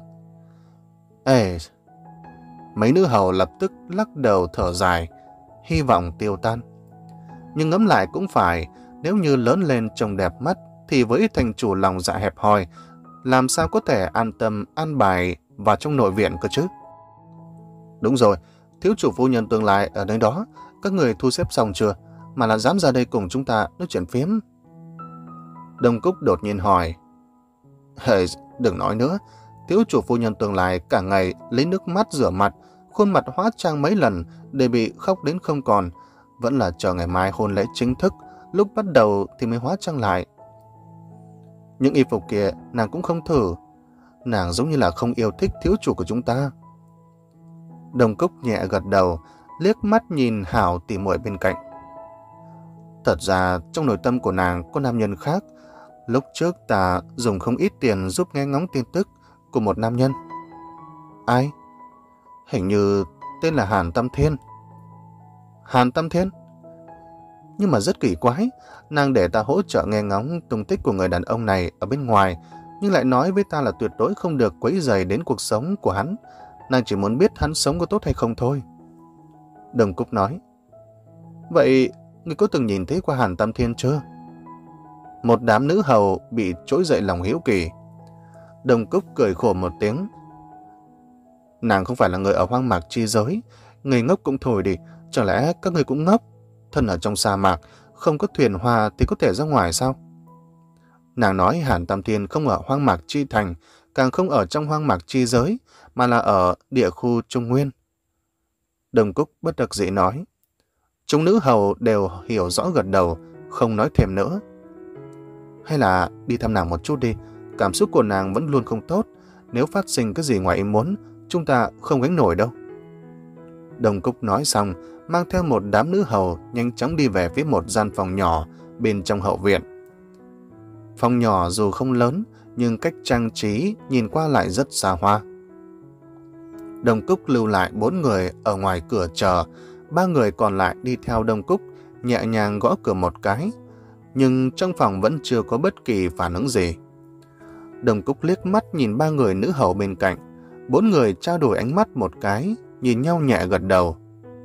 Ê, mấy nữ hầu lập tức lắc đầu thở dài, hy vọng tiêu tan. Nhưng ngẫm lại cũng phải, nếu như lớn lên trông đẹp mắt, thì với thành chủ lòng dạ hẹp hòi, làm sao có thể an tâm an bài vào trong nội viện cơ chứ? Đúng rồi, thiếu chủ phu nhân tương lai ở nơi đó, các người thu xếp xong chưa, mà là dám ra đây cùng chúng ta nói chuyện phiếm? Đông Cúc đột nhiên hỏi. Hey, đừng nói nữa, thiếu chủ phu nhân tương lai cả ngày lấy nước mắt rửa mặt, khuôn mặt hóa trang mấy lần để bị khóc đến không còn, vẫn là chờ ngày mai hôn lễ chính thức, lúc bắt đầu thì mới hóa trang lại. Những y phục kia nàng cũng không thử, nàng giống như là không yêu thích thiếu chủ của chúng ta. Đông Cúc nhẹ gật đầu, liếc mắt nhìn Hảo tỉ muội bên cạnh. Thật ra trong nội tâm của nàng có nam nhân khác. Lúc trước ta dùng không ít tiền giúp nghe ngóng tin tức của một nam nhân. Ai? Hình như tên là Hàn Tam Thiên. Hàn Tam Thiên? Nhưng mà rất kỳ quái, nàng để ta hỗ trợ nghe ngóng tung tích của người đàn ông này ở bên ngoài, nhưng lại nói với ta là tuyệt đối không được quấy rầy đến cuộc sống của hắn. Nàng chỉ muốn biết hắn sống có tốt hay không thôi. Đông Cúc nói. Vậy, ngươi có từng nhìn thấy qua Hàn Tam Thiên chưa? Một đám nữ hầu bị trỗi dậy lòng hiếu kỳ. Đông Cúc cười khổ một tiếng. Nàng không phải là người ở hoang mạc chi giới, người ngốc cũng thôi đi, chẳng lẽ các người cũng ngốc? Thân ở trong sa mạc, không có thuyền hoa thì có thể ra ngoài sao? Nàng nói Hàn Tam Thiên không ở hoang mạc chi thành, càng không ở trong hoang mạc chi giới, mà là ở địa khu Trung Nguyên. Đông Cúc bất đắc dĩ nói. Chúng nữ hầu đều hiểu rõ gật đầu, không nói thêm nữa. Hay là đi thăm nàng một chút đi, cảm xúc của nàng vẫn luôn không tốt, nếu phát sinh cái gì ngoài ý muốn, chúng ta không gánh nổi đâu. Đông Cúc nói xong, mang theo một đám nữ hầu nhanh chóng đi về phía một gian phòng nhỏ bên trong hậu viện. Phòng nhỏ dù không lớn, nhưng cách trang trí nhìn qua lại rất xa hoa. Đông Cúc lưu lại bốn người ở ngoài cửa chờ, ba người còn lại đi theo Đông Cúc, nhẹ nhàng gõ cửa một cái, nhưng trong phòng vẫn chưa có bất kỳ phản ứng gì. Đông Cúc liếc mắt nhìn ba người nữ hầu bên cạnh, bốn người trao đổi ánh mắt một cái, nhìn nhau nhẹ gật đầu.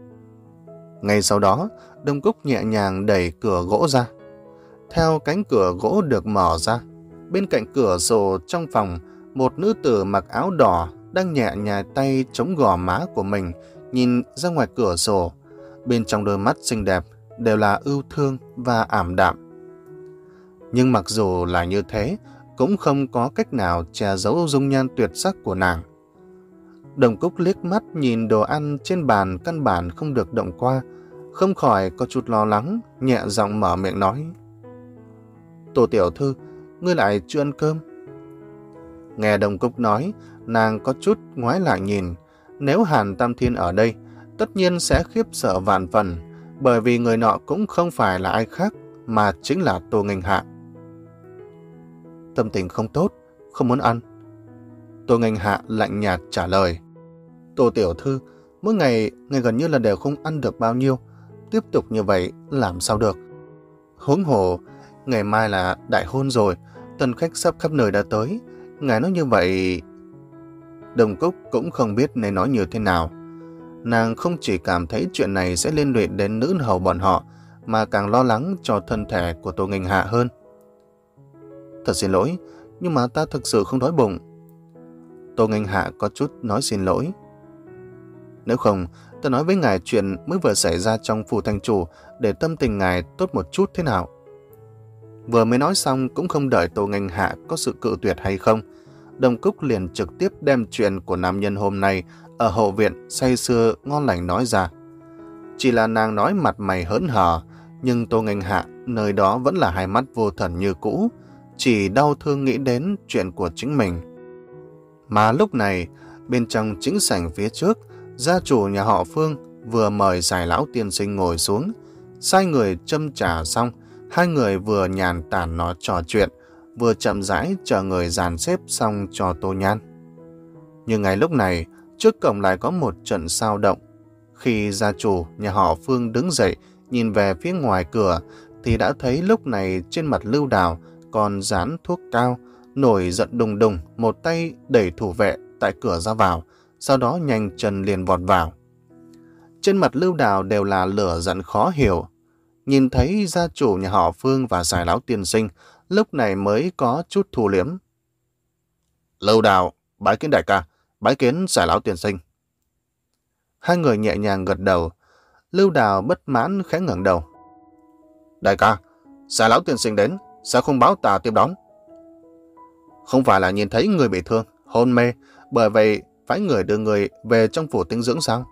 Ngay sau đó, Đông Cúc nhẹ nhàng đẩy cửa gỗ ra. Theo cánh cửa gỗ được mở ra, bên cạnh cửa sổ trong phòng, một nữ tử mặc áo đỏ đang nhẹ nhàng tay chống gò má của mình, nhìn ra ngoài cửa sổ. Bên trong đôi mắt xinh đẹp đều là ưu thương và ảm đạm. Nhưng mặc dù là như thế, cũng không có cách nào che giấu dung nhan tuyệt sắc của nàng. Đông Cúc liếc mắt nhìn đồ ăn trên bàn căn bản không được động qua, không khỏi có chút lo lắng, nhẹ giọng mở miệng nói: "Tô tiểu thư, ngươi lại chưa ăn cơm?" Nghe Đông Cúc nói, nàng có chút ngoái lại nhìn. Nếu Hàn Tam Thiên ở đây, tất nhiên sẽ khiếp sợ vạn phần, bởi vì người nọ cũng không phải là ai khác, mà chính là Tô Nghênh Hạ. "Tâm tình không tốt, không muốn ăn." Tô Nghênh Hạ lạnh nhạt trả lời. "Tô tiểu thư, mỗi ngày ngày gần như là đều không ăn được bao nhiêu, tiếp tục như vậy làm sao được? Huống hồ, ngày mai là đại hôn rồi, tân khách sắp khắp nơi đã tới, ngài nói như vậy..." Đông Cúc cũng không biết nên nói như thế nào. Nàng không chỉ cảm thấy chuyện này sẽ liên lụy đến nữ hầu bọn họ, mà càng lo lắng cho thân thể của Tô Nghênh Hạ hơn. "Thật xin lỗi, nhưng mà ta thực sự không đói bụng." Tô Nghênh Hạ có chút nói xin lỗi. "Nếu không, ta nói với ngài chuyện mới vừa xảy ra trong phủ thành chủ, để tâm tình ngài tốt một chút thế nào." Vừa mới nói xong, cũng không đợi Tô Nghênh Hạ có sự cự tuyệt hay không, Đông Cúc liền trực tiếp đem chuyện của nam nhân hôm nay ở hậu viện say sưa ngon lành nói ra. Chỉ là nàng nói mặt mày hớn hở, nhưng Tô Nghênh Hạ nơi đó vẫn là hai mắt vô thần như cũ, chỉ đau thương nghĩ đến chuyện của chính mình. Mà lúc này, bên trong chính sảnh phía trước, gia chủ nhà họ Phương vừa mời Sài lão tiên sinh ngồi xuống, sai người châm trà xong, hai người vừa nhàn tản nói trò chuyện, vừa chậm rãi chờ người dàn xếp xong cho Tô Nhan. Nhưng ngay lúc này, trước cổng lại có một trận sao động. Khi gia chủ nhà họ Phương đứng dậy nhìn về phía ngoài cửa, thì đã thấy lúc này trên mặt Lưu Đào còn dán thuốc cao, nổi giận đùng đùng, một tay đẩy thủ vệ tại cửa ra vào, sau đó nhanh chân liền vọt vào. Trên mặt Lưu Đào đều là lửa giận khó hiểu. Nhìn thấy gia chủ nhà họ Phương và Sài lão tiên sinh, lúc này mới có chút thu liếm. "Lưu Đào, bái kiến đại ca, bái kiến Sài lão tiên sinh." Hai người nhẹ nhàng gật đầu. Lưu Đào bất mãn khẽ ngẩng đầu. "Đại ca, Sài lão tiên sinh đến, sao không báo ta tiếp đón?" "Không phải là nhìn thấy người bị thương, hôn mê, bởi vậy phái người đưa người về trong phủ tĩnh dưỡng sao?"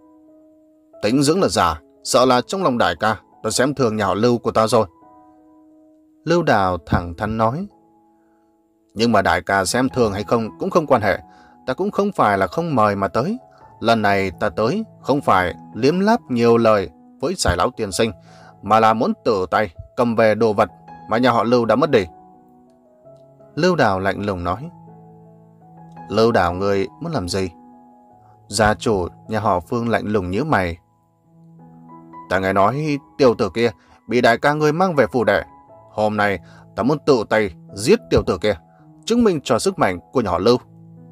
"Tĩnh dưỡng là giả, sợ là trong lòng đại ca đã xem thường nhà họ Lưu của ta rồi." Lưu Đào thẳng thắn nói. "Nhưng mà đại ca xem thường hay không cũng không quan hệ, ta cũng không phải là không mời mà tới. Lần này ta tới không phải liếm láp nhiều lời với Sài lão tiên sinh, mà là muốn tự tay cầm về đồ vật mà nhà họ Lưu đã mất đi." Lưu Đào lạnh lùng nói. "Lưu Đào, người muốn làm gì?" Gia chủ nhà họ Phương lạnh lùng nhíu mày. "Ta nghe nói tiểu tử kia bị đại ca ngươi mang về phủ đệ. Hôm nay ta muốn tự tay giết tiểu tử kia, chứng minh cho sức mạnh của nhà họ Lưu."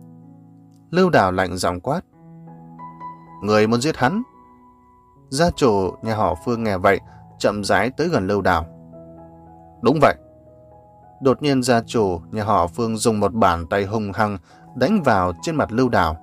Lưu Đào lạnh giọng quát. "Người muốn giết hắn?" Gia chủ nhà họ Phương nghe vậy, chậm rãi tới gần Lưu Đào. "Đúng vậy." Đột nhiên gia chủ nhà họ Phương dùng một bàn tay hung hăng đánh vào trên mặt Lưu Đào.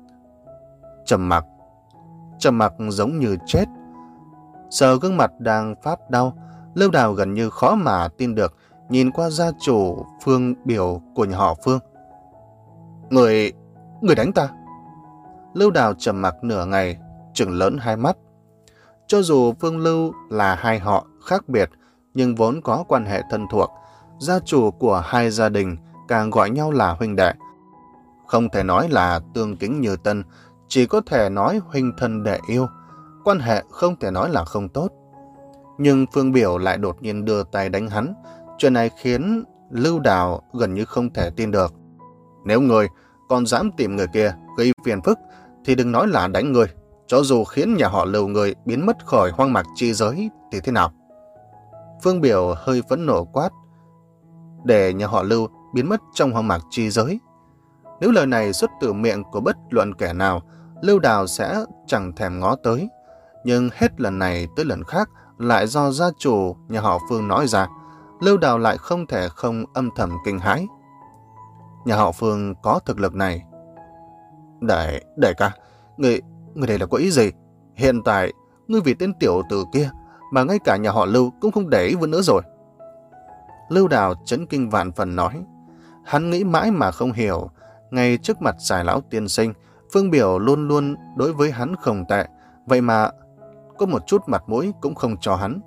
Trầm mặc. Trầm mặc giống như chết. Sờ gương mặt đang phát đau, Lưu Đào gần như khó mà tin được nhìn qua gia chủ Phương biểu của nhà họ Phương. Người... người đánh ta?" Lưu Đào trầm mặc nửa ngày, trừng lớn hai mắt. Cho dù Phương Lưu là hai họ khác biệt, nhưng vốn có quan hệ thân thuộc, gia chủ của hai gia đình càng gọi nhau là huynh đệ. Không thể nói là tương kính như tân, chỉ có thể nói huynh thân đệ yêu. quan hệ không thể nói là không tốt. Nhưng Phương Biểu lại đột nhiên đưa tay đánh hắn. Chuyện này khiến Lưu Đào gần như không thể tin được. Nếu người còn dám tìm người kia gây phiền phức thì đừng nói là đánh người. Cho dù khiến nhà họ Lưu người biến mất khỏi hoang mạc chi giới thì thế nào? Phương Biểu hơi phẫn nộ quát. Để nhà họ Lưu biến mất trong hoang mạc chi giới. Nếu lời này xuất từ miệng của bất luận kẻ nào, Lưu Đào sẽ chẳng thèm ngó tới. Nhưng hết lần này tới lần khác lại do gia chủ nhà họ Phương nói ra, Lưu Đào lại không thể không âm thầm kinh hãi. Nhà họ Phương có thực lực này. Đại, đại ca, người, người đây là có ý gì? Hiện tại, ngươi vì tên tiểu tử kia mà ngay cả nhà họ Lưu cũng không để ý vẫn nữa rồi. Lưu Đào chấn kinh vạn phần nói. Hắn nghĩ mãi mà không hiểu. Ngay trước mặt Sài lão tiên sinh, Phương Biểu luôn luôn đối với hắn không tệ. Vậy mà có một chút mặt mũi cũng không cho hắn.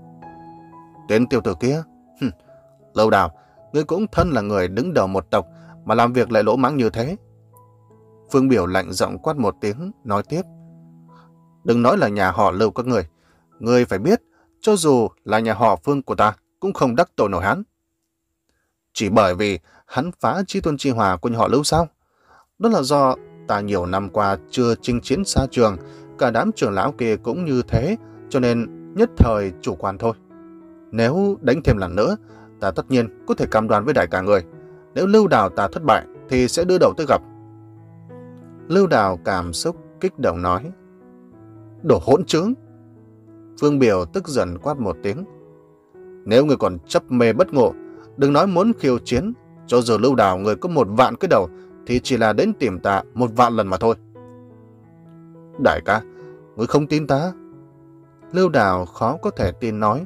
Tên tiểu tử kia? Hừm, Lưu Đào, ngươi cũng thân là người đứng đầu một tộc mà làm việc lại lỗ mãng như thế. Phương Biểu lạnh giọng quát một tiếng, nói tiếp. Đừng nói là nhà họ Lưu các người. Ngươi phải biết, cho dù là nhà họ Phương của ta, cũng không đắc tội nổi hắn. Chỉ bởi vì hắn phá chí tôn chi hòa của nhà họ Lưu sao? Đó là do ta nhiều năm qua chưa chinh chiến xa trường, cả đám trưởng lão kia cũng như thế, cho nên nhất thời chủ quan thôi. Nếu đánh thêm lần nữa, ta tất nhiên có thể cam đoan với đại cả người. Nếu Lưu Đào ta thất bại, thì sẽ đưa đầu tới gặp. Lưu Đào cảm xúc kích động nói. Đồ hỗn trướng! Phương Biểu tức giận quát một tiếng. Nếu người còn chấp mê bất ngộ, đừng nói muốn khiêu chiến. Cho dù Lưu Đào người có một vạn cái đầu, thì chỉ là đến tìm ta một vạn lần mà thôi. Đại ca, người không tin ta? Lưu Đào khó có thể tin nói.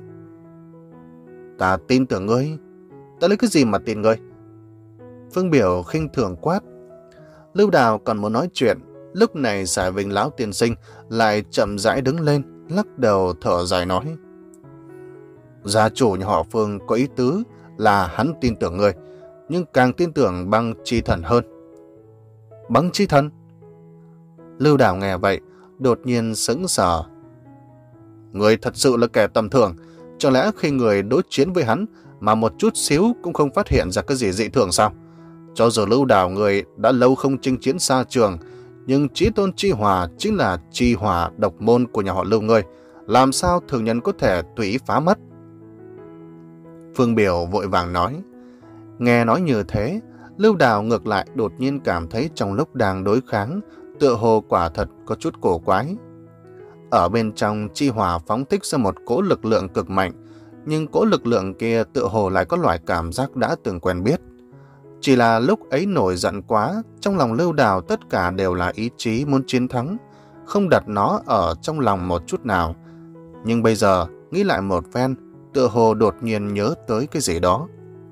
Ta tin tưởng ngươi. Ta lấy cái gì mà tin ngươi? Phương Biểu khinh thường quát. Lưu Đào còn muốn nói chuyện. Lúc này Sải Vinh lão tiên sinh lại chậm rãi đứng lên, lắc đầu thở dài nói. Gia chủ nhà họ Phương có ý tứ là hắn tin tưởng ngươi, nhưng càng tin tưởng Băng Chi Thần hơn. Băng Chi Thần? Lưu Đào nghe vậy, đột nhiên sững sờ. Ngươi thật sự là kẻ tầm thường. Chẳng lẽ khi người đối chiến với hắn mà một chút xíu cũng không phát hiện ra cái gì dị thường sao? Cho dù Lưu Đào người đã lâu không chinh chiến xa trường, nhưng chí tôn chi hòa chính là chi hòa độc môn của nhà họ Lưu ngươi. Làm sao thường nhân có thể tùy ý phá mất? Phương Biểu vội vàng nói. Nghe nói như thế, Lưu Đào ngược lại đột nhiên cảm thấy trong lúc đang đối kháng, tựa hồ quả thật có chút cổ quái. Ở bên trong chi hòa phóng thích ra một cỗ lực lượng cực mạnh, nhưng cỗ lực lượng kia tựa hồ lại có loại cảm giác đã từng quen biết. Chỉ là lúc ấy nổi giận quá, trong lòng Lưu Đào tất cả đều là ý chí muốn chiến thắng, không đặt nó ở trong lòng một chút nào. Nhưng bây giờ, nghĩ lại một phen, tựa hồ đột nhiên nhớ tới cái gì đó.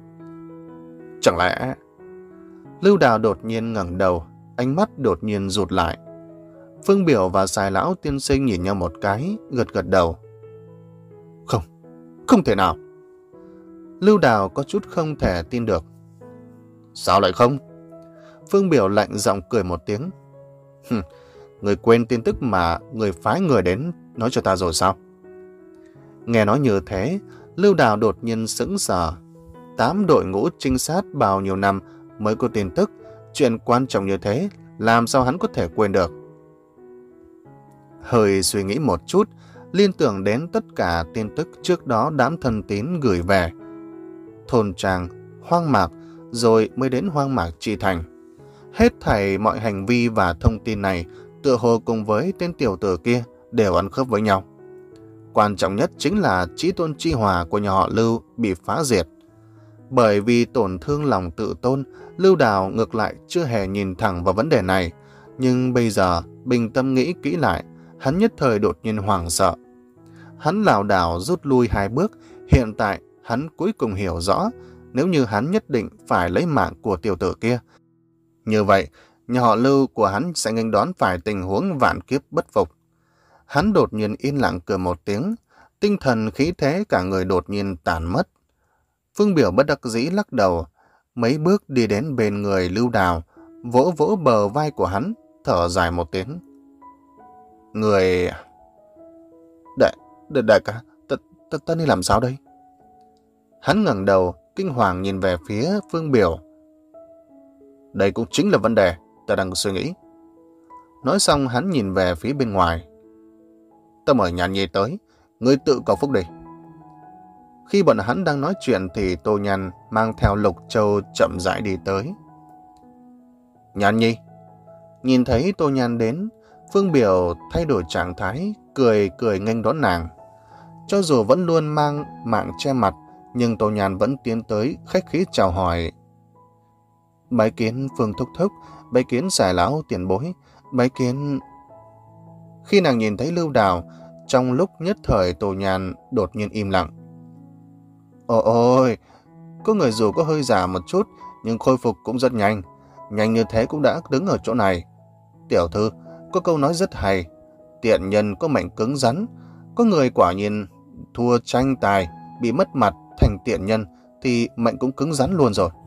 Chẳng lẽ... Lưu Đào đột nhiên ngẩng đầu, ánh mắt đột nhiên rụt lại. Phương Biểu và Sài lão tiên sinh nhìn nhau một cái, gật gật đầu. Không, không thể nào. Lưu Đào có chút không thể tin được. Sao lại không? Phương Biểu lạnh giọng cười một tiếng. Hừm, người quên tin tức mà người phái người đến nói cho ta rồi sao? Nghe nói như thế, Lưu Đào đột nhiên sững sờ. Tám đội ngũ trinh sát bao nhiêu năm mới có tin tức, chuyện quan trọng như thế, làm sao hắn có thể quên được? Hơi suy nghĩ một chút, liên tưởng đến tất cả tin tức trước đó đám thân tín gửi về. Thôn trang, hoang mạc, rồi mới đến hoang mạc Chi Thành. Hết thảy mọi hành vi và thông tin này tựa hồ cùng với tên tiểu tử kia đều ăn khớp với nhau. Quan trọng nhất chính là chí tôn chi hòa của nhà họ Lưu bị phá diệt. Bởi vì tổn thương lòng tự tôn, Lưu Đào ngược lại chưa hề nhìn thẳng vào vấn đề này. Nhưng bây giờ, bình tâm nghĩ kỹ lại, hắn nhất thời đột nhiên hoảng sợ. Hắn lảo đảo rút lui hai bước, hiện tại hắn cuối cùng hiểu rõ, nếu như hắn nhất định phải lấy mạng của tiểu tử kia. Như vậy, nhà họ Lưu của hắn sẽ nghênh đón phải tình huống vạn kiếp bất phục. Hắn đột nhiên yên lặng cười một tiếng, tinh thần khí thế cả người đột nhiên tàn mất. Phương Biểu bất đắc dĩ lắc đầu, mấy bước đi đến bên người Lưu Đào, vỗ vỗ bờ vai của hắn, thở dài một tiếng. Người... Đại, đại ca, ta, ta, ta nên làm sao đây? Hắn ngẩng đầu, kinh hoàng nhìn về phía Phương Biểu. Đây cũng chính là vấn đề ta đang suy nghĩ. Nói xong hắn nhìn về phía bên ngoài. Ta mời Nhàn Nhi tới, ngươi tự cầu phúc đi. Khi bọn hắn đang nói chuyện thì Tô Nhan mang theo Lục Châu chậm rãi đi tới. Nhàn Nhi. Nhìn thấy Tô Nhan đến, Phương Biểu thay đổi trạng thái, cười cười nghênh đón nàng. Cho dù vẫn luôn mang mạng che mặt, nhưng Tô Nhan vẫn tiến tới khách khí chào hỏi. Bái kiến Phương thúc thúc, bái kiến Sài lão tiền bối, bái kiến... Khi nàng nhìn thấy Lưu Đào, trong lúc nhất thời Tô Nhan đột nhiên im lặng. Ôi ôi, có người dù có hơi già một chút, nhưng khôi phục cũng rất nhanh. Nhanh như thế cũng đã đứng ở chỗ này. Tiểu thư, có câu nói rất hay. Tiện nhân có mệnh cứng rắn. Có người quả nhiên thua tranh tài, bị mất mặt thành tiện nhân, thì mệnh cũng cứng rắn luôn rồi.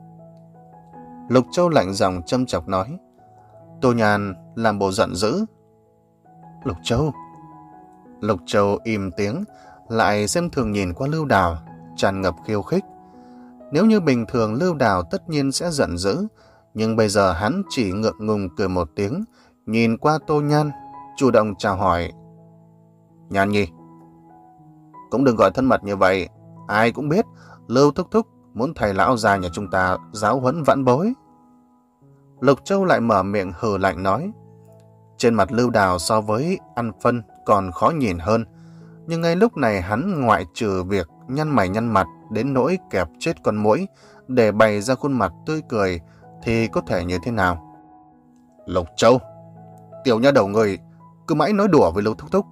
Lục Châu lạnh giọng châm chọc nói. Tô Nhan làm bộ giận dữ. Lục Châu. Lục Châu im tiếng, lại xem thường nhìn qua Lưu Đào, tràn ngập khiêu khích. Nếu như bình thường Lưu Đào tất nhiên sẽ giận dữ, nhưng bây giờ hắn chỉ ngượng ngùng cười một tiếng, nhìn qua Tô Nhan, chủ động chào hỏi. Nhan Nhi. Cũng đừng gọi thân mật như vậy, ai cũng biết Lưu thúc thúc muốn thầy lão già nhà chúng ta giáo huấn vãn bối. Lục Châu lại mở miệng hừ lạnh nói. Trên mặt Lưu Đào so với ăn phân còn khó nhìn hơn, nhưng ngay lúc này hắn ngoại trừ việc nhăn mày nhăn mặt đến nỗi kẹp chết con muỗi để bày ra khuôn mặt tươi cười thì có thể như thế nào? Lục Châu, tiểu nha đầu người cứ mãi nói đùa với Lưu thúc thúc.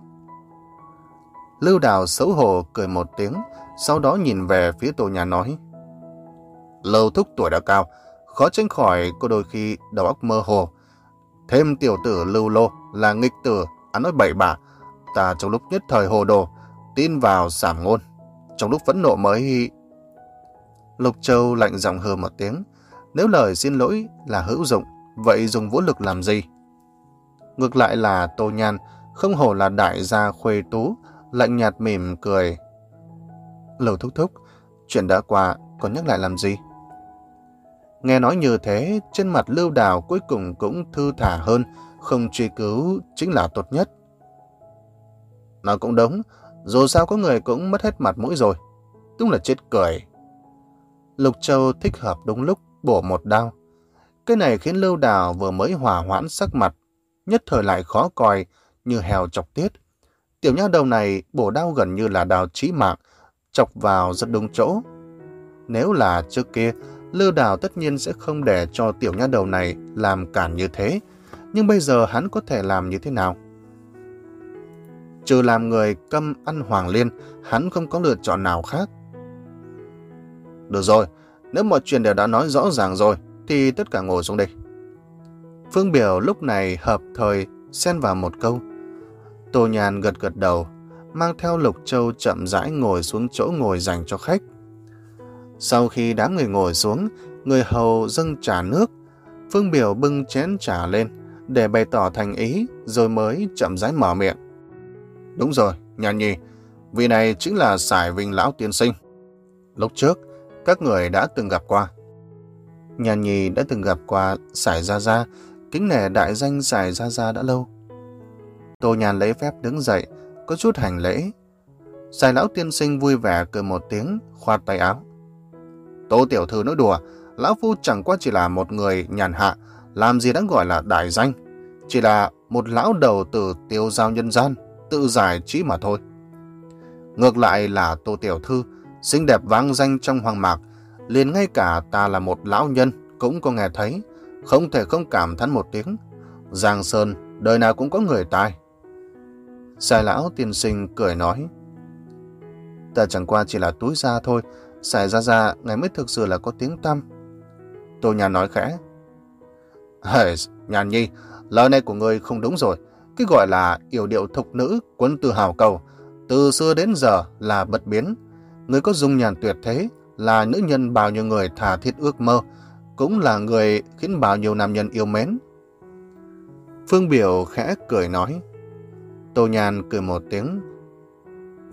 Lưu Đào xấu hổ cười một tiếng, sau đó nhìn về phía Tô Nhan nói. Lưu thúc tuổi đã cao, khó tránh khỏi có đôi khi đầu óc mơ hồ. Thêm tiểu tử Lưu Lô là nghịch tử, ăn nói bậy bạ. Ta trong lúc nhất thời hồ đồ, tin vào sảm ngôn. Trong lúc phẫn nộ mới... Lục Châu lạnh giọng hừ một tiếng. Nếu lời xin lỗi là hữu dụng, vậy dùng vũ lực làm gì? Ngược lại là Tô Nhan, không hổ là đại gia khuê tú, lạnh nhạt mỉm cười. Lưu thúc thúc, chuyện đã qua, còn nhắc lại làm gì? Nghe nói như thế, trên mặt Lưu Đào cuối cùng cũng thư thả hơn, không truy cứu chính là tốt nhất. Nói cũng đúng, dù sao có người cũng mất hết mặt mũi rồi. Đúng là chết cười. Lục Châu thích hợp đúng lúc bổ một đao. Cái này khiến Lưu Đào vừa mới hòa hoãn sắc mặt, nhất thời lại khó coi như heo chọc tiết. Tiểu nha đầu này bổ đao gần như là đao chí mạng, chọc vào rất đúng chỗ. Nếu là trước kia, Lưu Đào tất nhiên sẽ không để cho tiểu nha đầu này làm cản như thế. Nhưng bây giờ hắn có thể làm như thế nào? Trừ làm người câm ăn hoàng liên, hắn không có lựa chọn nào khác. Được rồi, nếu mọi chuyện đều đã nói rõ ràng rồi, thì tất cả ngồi xuống đây. Phương Biểu lúc này hợp thời xen vào một câu. Tô Nhan gật gật đầu, mang theo Lục Châu chậm rãi ngồi xuống chỗ ngồi dành cho khách. Sau khi đám người ngồi xuống, người hầu dâng trà nước. Phương Biểu bưng chén trà lên để bày tỏ thành ý, rồi mới chậm rãi mở miệng. Đúng rồi, Nhan Nhi, vị này chính là Sải Vinh lão tiên sinh. Lúc trước, các người đã từng gặp qua. Nhan Nhi đã từng gặp qua Sải Gia Gia, kính nể đại danh Sải Gia Gia đã lâu. Tô Nhan lấy phép đứng dậy, có chút hành lễ. Sải lão tiên sinh vui vẻ cười một tiếng, khoát tay áo. Tô tiểu thư nói đùa, lão phu chẳng qua chỉ là một người nhàn hạ, làm gì đáng gọi là đại danh. Chỉ là một lão đầu tử tiêu giao nhân gian, tự giải trí mà thôi. Ngược lại là Tô tiểu thư, xinh đẹp vang danh trong hoang mạc, liền ngay cả ta là một lão nhân cũng có nghe thấy, không thể không cảm thán một tiếng. Giang Sơn, đời nào cũng có người tai. Sải lão tiên sinh cười nói. Ta chẳng qua chỉ là túi da thôi, Sải Gia Gia ngài mới thực sự là có tiếng tăm. Tô Nhan nói khẽ. Hey, Nhan Nhi, lời này của ngươi không đúng rồi. Cái gọi là yểu điệu thục nữ, quân từ hào cầu, từ xưa đến giờ là bất biến. Ngươi có dung nhàn tuyệt thế, là nữ nhân bao nhiêu người thà thiết ước mơ, cũng là người khiến bao nhiêu nam nhân yêu mến. Phương Biểu khẽ cười nói. Tô Nhan cười một tiếng.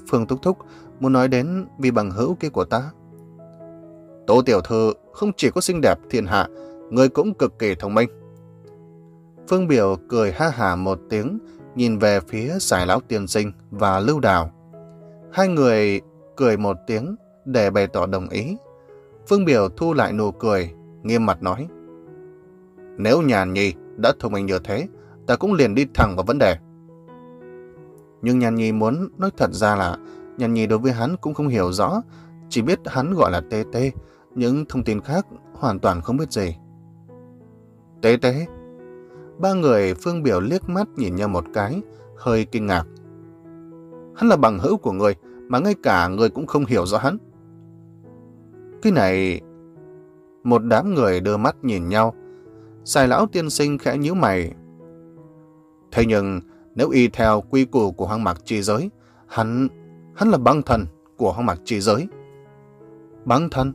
Phương thúc thúc muốn nói đến vị bằng hữu kia của ta. Tô tiểu thư không chỉ có xinh đẹp thiên hạ, người cũng cực kỳ thông minh. Phương Biểu cười ha hả một tiếng, nhìn về phía Sài lão tiên sinh và Lưu Đào. Hai người cười một tiếng để bày tỏ đồng ý. Phương Biểu thu lại nụ cười, nghiêm mặt nói: Nếu Nhàn Nhi đã thông minh như thế, ta cũng liền đi thẳng vào vấn đề. Nhưng Nhàn Nhi muốn nói thật ra là Nhàn Nhi đối với hắn cũng không hiểu rõ, chỉ biết hắn gọi là Tê Tê, những thông tin khác hoàn toàn không biết gì. Tê Tê? Ba người Phương Biểu liếc mắt nhìn nhau một cái, hơi kinh ngạc. Hắn là bằng hữu của người, mà ngay cả người cũng không hiểu rõ hắn. Cái này... Một đám người đưa mắt nhìn nhau. Sài lão tiên sinh khẽ nhíu mày. Thế nhưng, nếu y theo quy củ của hoang mạc chi giới, hắn... hắn là băng thần của hoang mạc chi giới. Băng thần?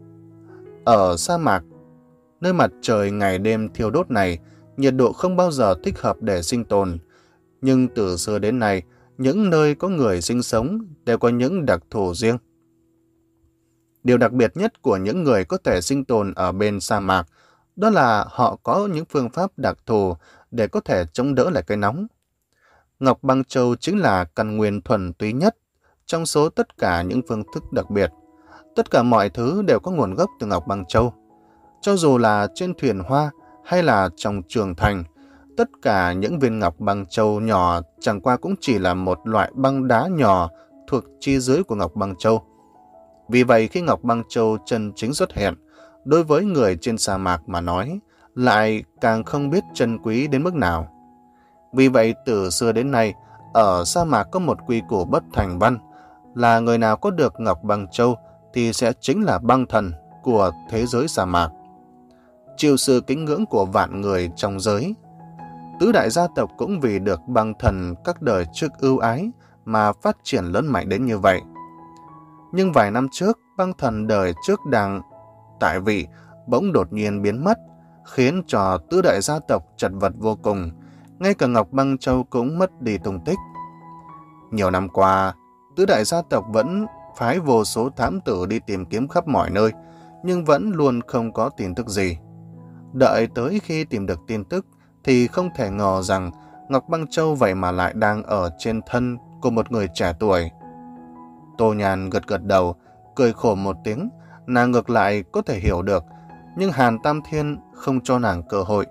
Ở sa mạc, nơi mặt trời ngày đêm thiêu đốt này, nhiệt độ không bao giờ thích hợp để sinh tồn. Nhưng từ xưa đến nay, những nơi có người sinh sống đều có những đặc thù riêng. Điều đặc biệt nhất của những người có thể sinh tồn ở bên sa mạc đó là họ có những phương pháp đặc thù để có thể chống đỡ lại cái nóng. Ngọc băng châu chính là căn nguyên thuần túy nhất trong số tất cả những phương thức đặc biệt. Tất cả mọi thứ đều có nguồn gốc từ Ngọc băng châu. Cho dù là trên thuyền hoa hay là trong trường thành, tất cả những viên ngọc băng châu nhỏ chẳng qua cũng chỉ là một loại băng đá nhỏ thuộc chi dưới của Ngọc băng châu. Vì vậy khi Ngọc băng châu chân chính xuất hiện, đối với người trên sa mạc mà nói, lại càng không biết trân quý đến mức nào. Vì vậy từ xưa đến nay, ở sa mạc có một quy củ bất thành văn, là người nào có được Ngọc băng châu thì sẽ chính là băng thần của thế giới sa mạc, chịu sự kính ngưỡng của vạn người trong giới. Tứ đại gia tộc cũng vì được băng thần các đời trước ưu ái mà phát triển lớn mạnh đến như vậy. Nhưng vài năm trước, băng thần đời trước đang tại vị bỗng đột nhiên biến mất, khiến cho tứ đại gia tộc chật vật vô cùng. Ngay cả Ngọc băng châu cũng mất đi tung tích. Nhiều năm qua, tứ đại gia tộc vẫn phái vô số thám tử đi tìm kiếm khắp mọi nơi, nhưng vẫn luôn không có tin tức gì. Đợi tới khi tìm được tin tức, thì không thể ngờ rằng Ngọc băng châu vậy mà lại đang ở trên thân của một người trẻ tuổi. Tô Nhàn gật gật đầu, cười khổ một tiếng, nàng ngược lại có thể hiểu được, nhưng Hàn Tam Thiên không cho nàng cơ hội.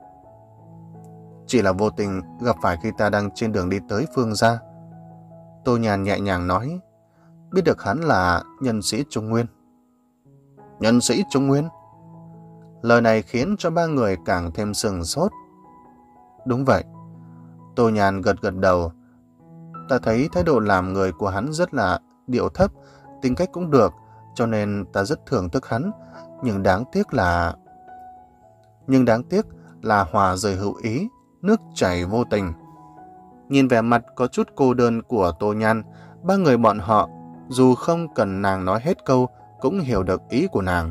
Chỉ là vô tình gặp phải khi ta đang trên đường đi tới Phương gia. Tô Nhàn nhẹ nhàng nói, biết được hắn là nhân sĩ Trung Nguyên. Nhân sĩ Trung Nguyên? Lời này khiến cho ba người càng thêm sừng sốt. Đúng vậy. Tô Nhàn gật gật đầu. Ta thấy thái độ làm người của hắn rất là điệu thấp, tính cách cũng được, cho nên ta rất thưởng thức hắn. Nhưng đáng tiếc là... Nhưng đáng tiếc là hòa rời hữu ý, nước chảy vô tình. Nhìn vẻ mặt có chút cô đơn của Tô Nhan, ba người bọn họ, dù không cần nàng nói hết câu, cũng hiểu được ý của nàng.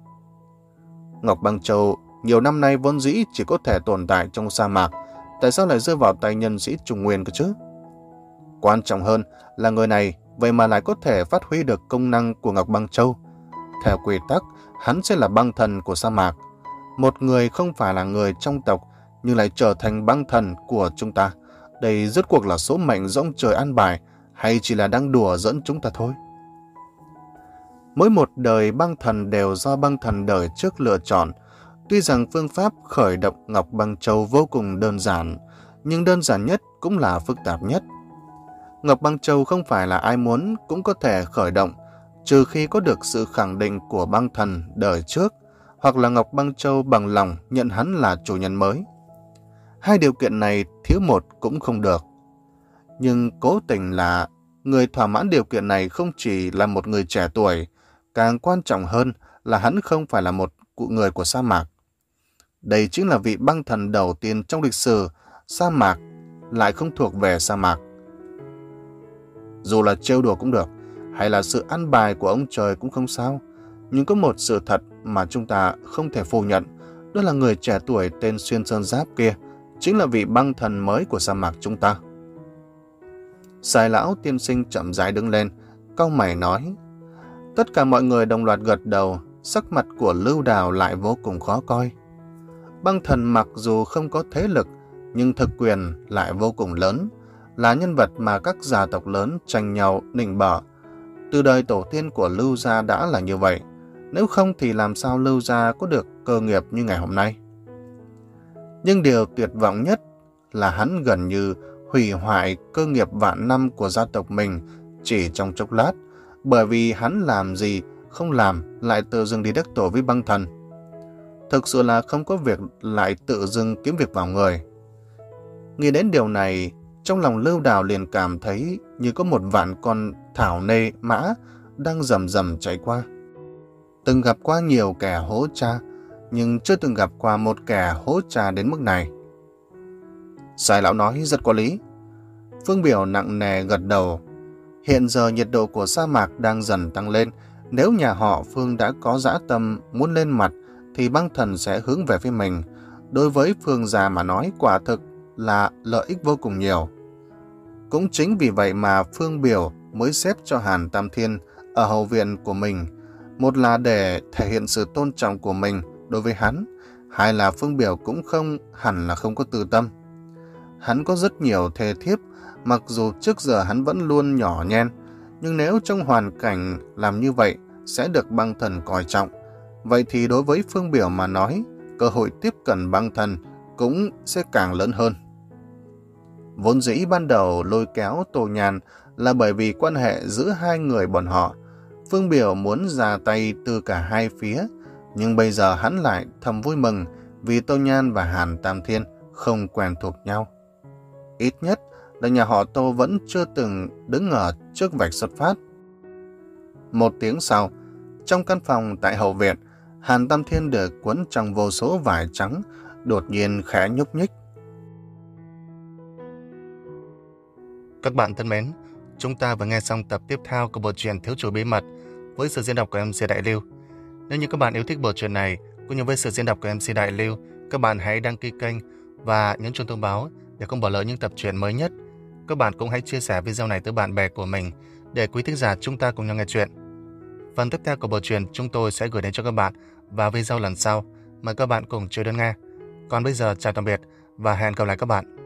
Ngọc băng châu nhiều năm nay vốn dĩ chỉ có thể tồn tại trong sa mạc, tại sao lại rơi vào tay nhân sĩ Trung Nguyên cơ chứ? Quan trọng hơn là người này vậy mà lại có thể phát huy được công năng của Ngọc băng châu. Theo quy tắc, hắn sẽ là băng thần của sa mạc. Một người không phải là người trong tộc nhưng lại trở thành băng thần của chúng ta. Đây rốt cuộc là số mệnh do ông trời an bài hay chỉ là đang đùa giỡn chúng ta thôi? Mỗi một đời băng thần đều do băng thần đời trước lựa chọn. Tuy rằng phương pháp khởi động Ngọc băng châu vô cùng đơn giản, nhưng đơn giản nhất cũng là phức tạp nhất. Ngọc băng châu không phải là ai muốn cũng có thể khởi động, trừ khi có được sự khẳng định của băng thần đời trước, hoặc là Ngọc băng châu bằng lòng nhận hắn là chủ nhân mới. Hai điều kiện này thiếu một cũng không được. Nhưng cố tình là người thỏa mãn điều kiện này không chỉ là một người trẻ tuổi, càng quan trọng hơn là hắn không phải là một cụ người của sa mạc. Đây chính là vị băng thần đầu tiên trong lịch sử sa mạc lại không thuộc về sa mạc. Dù là trêu đùa cũng được, hay là sự ăn bài của ông trời cũng không sao, nhưng có một sự thật mà chúng ta không thể phủ nhận, đó là người trẻ tuổi tên Xuyên Sơn Giáp kia chính là vị băng thần mới của sa mạc chúng ta. Sai lão tiên sinh chậm rãi đứng lên, cau mày nói. Tất cả mọi người đồng loạt gật đầu, sắc mặt của Lưu Đào lại vô cùng khó coi. Băng Thần mặc dù không có thế lực, nhưng thực quyền lại vô cùng lớn, là nhân vật mà các gia tộc lớn tranh nhau nịnh bợ. Từ đời tổ tiên của Lưu gia đã là như vậy, nếu không thì làm sao Lưu gia có được cơ nghiệp như ngày hôm nay. Nhưng điều tuyệt vọng nhất là hắn gần như hủy hoại cơ nghiệp vạn năm của gia tộc mình chỉ trong chốc lát, bởi vì hắn làm gì không làm lại tự dưng đi đắc tội với Băng Thần. Thực sự là không có việc lại tự dưng kiếm việc vào người. Nghĩ đến điều này, trong lòng Lưu Đào liền cảm thấy như có một vạn con thảo nê mã đang rầm rầm chạy qua. Từng gặp qua nhiều kẻ hố cha, nhưng chưa từng gặp qua một kẻ hố cha đến mức này. Sai lão nói rất có lý. Phương Biểu nặng nề gật đầu. Hiện giờ nhiệt độ của sa mạc đang dần tăng lên. Nếu nhà họ Phương đã có dã tâm muốn lên mặt, thì Băng Thần sẽ hướng về phía mình. Đối với Phương gia mà nói, quả thực là lợi ích vô cùng nhiều. Cũng chính vì vậy mà Phương Biểu mới xếp cho Hàn Tam Thiên ở hậu viện của mình. Một là để thể hiện sự tôn trọng của mình đối với hắn, hai là Phương Biểu cũng không hẳn là không có tư tâm. Hắn có rất nhiều thê thiếp, mặc dù trước giờ hắn vẫn luôn nhỏ nhen, nhưng nếu trong hoàn cảnh làm như vậy sẽ được Băng Thần coi trọng, vậy thì đối với Phương Biểu mà nói, cơ hội tiếp cận Băng Thần cũng sẽ càng lớn hơn. Vốn dĩ ban đầu lôi kéo Tô Nhan là bởi vì quan hệ giữa hai người bọn họ. Phương Biểu muốn ra tay từ cả hai phía, nhưng bây giờ hắn lại thầm vui mừng vì Tô Nhan và Hàn Tam Thiên không quen thuộc nhau. Ít nhất là nhà họ Tô vẫn chưa từng đứng ở trước vạch xuất phát. Một tiếng sau, trong căn phòng tại hậu viện, Hàn Tam Thiên được quấn trong vô số vải trắng, đột nhiên khẽ nhúc nhích. Các bạn thân mến, chúng ta vừa nghe xong tập tiếp theo của bộ truyện Thiếu Chủ Bí Mật với sự diễn đọc của em xê Đại Lưu. Nếu như các bạn yêu thích bộ truyện này cũng như với sự diễn đọc của em xê Đại Lưu, các bạn hãy đăng ký kênh và nhấn chuông thông báo để không bỏ lỡ những tập truyện mới nhất. Các bạn cũng hãy chia sẻ video này tới bạn bè của mình để quý thính giả chúng ta cùng nhau nghe chuyện. Phần tiếp theo của bộ truyện chúng tôi sẽ gửi đến cho các bạn vào video lần sau. Mời các bạn cùng chờ đón nghe. Còn bây giờ chào tạm biệt và hẹn gặp lại các bạn.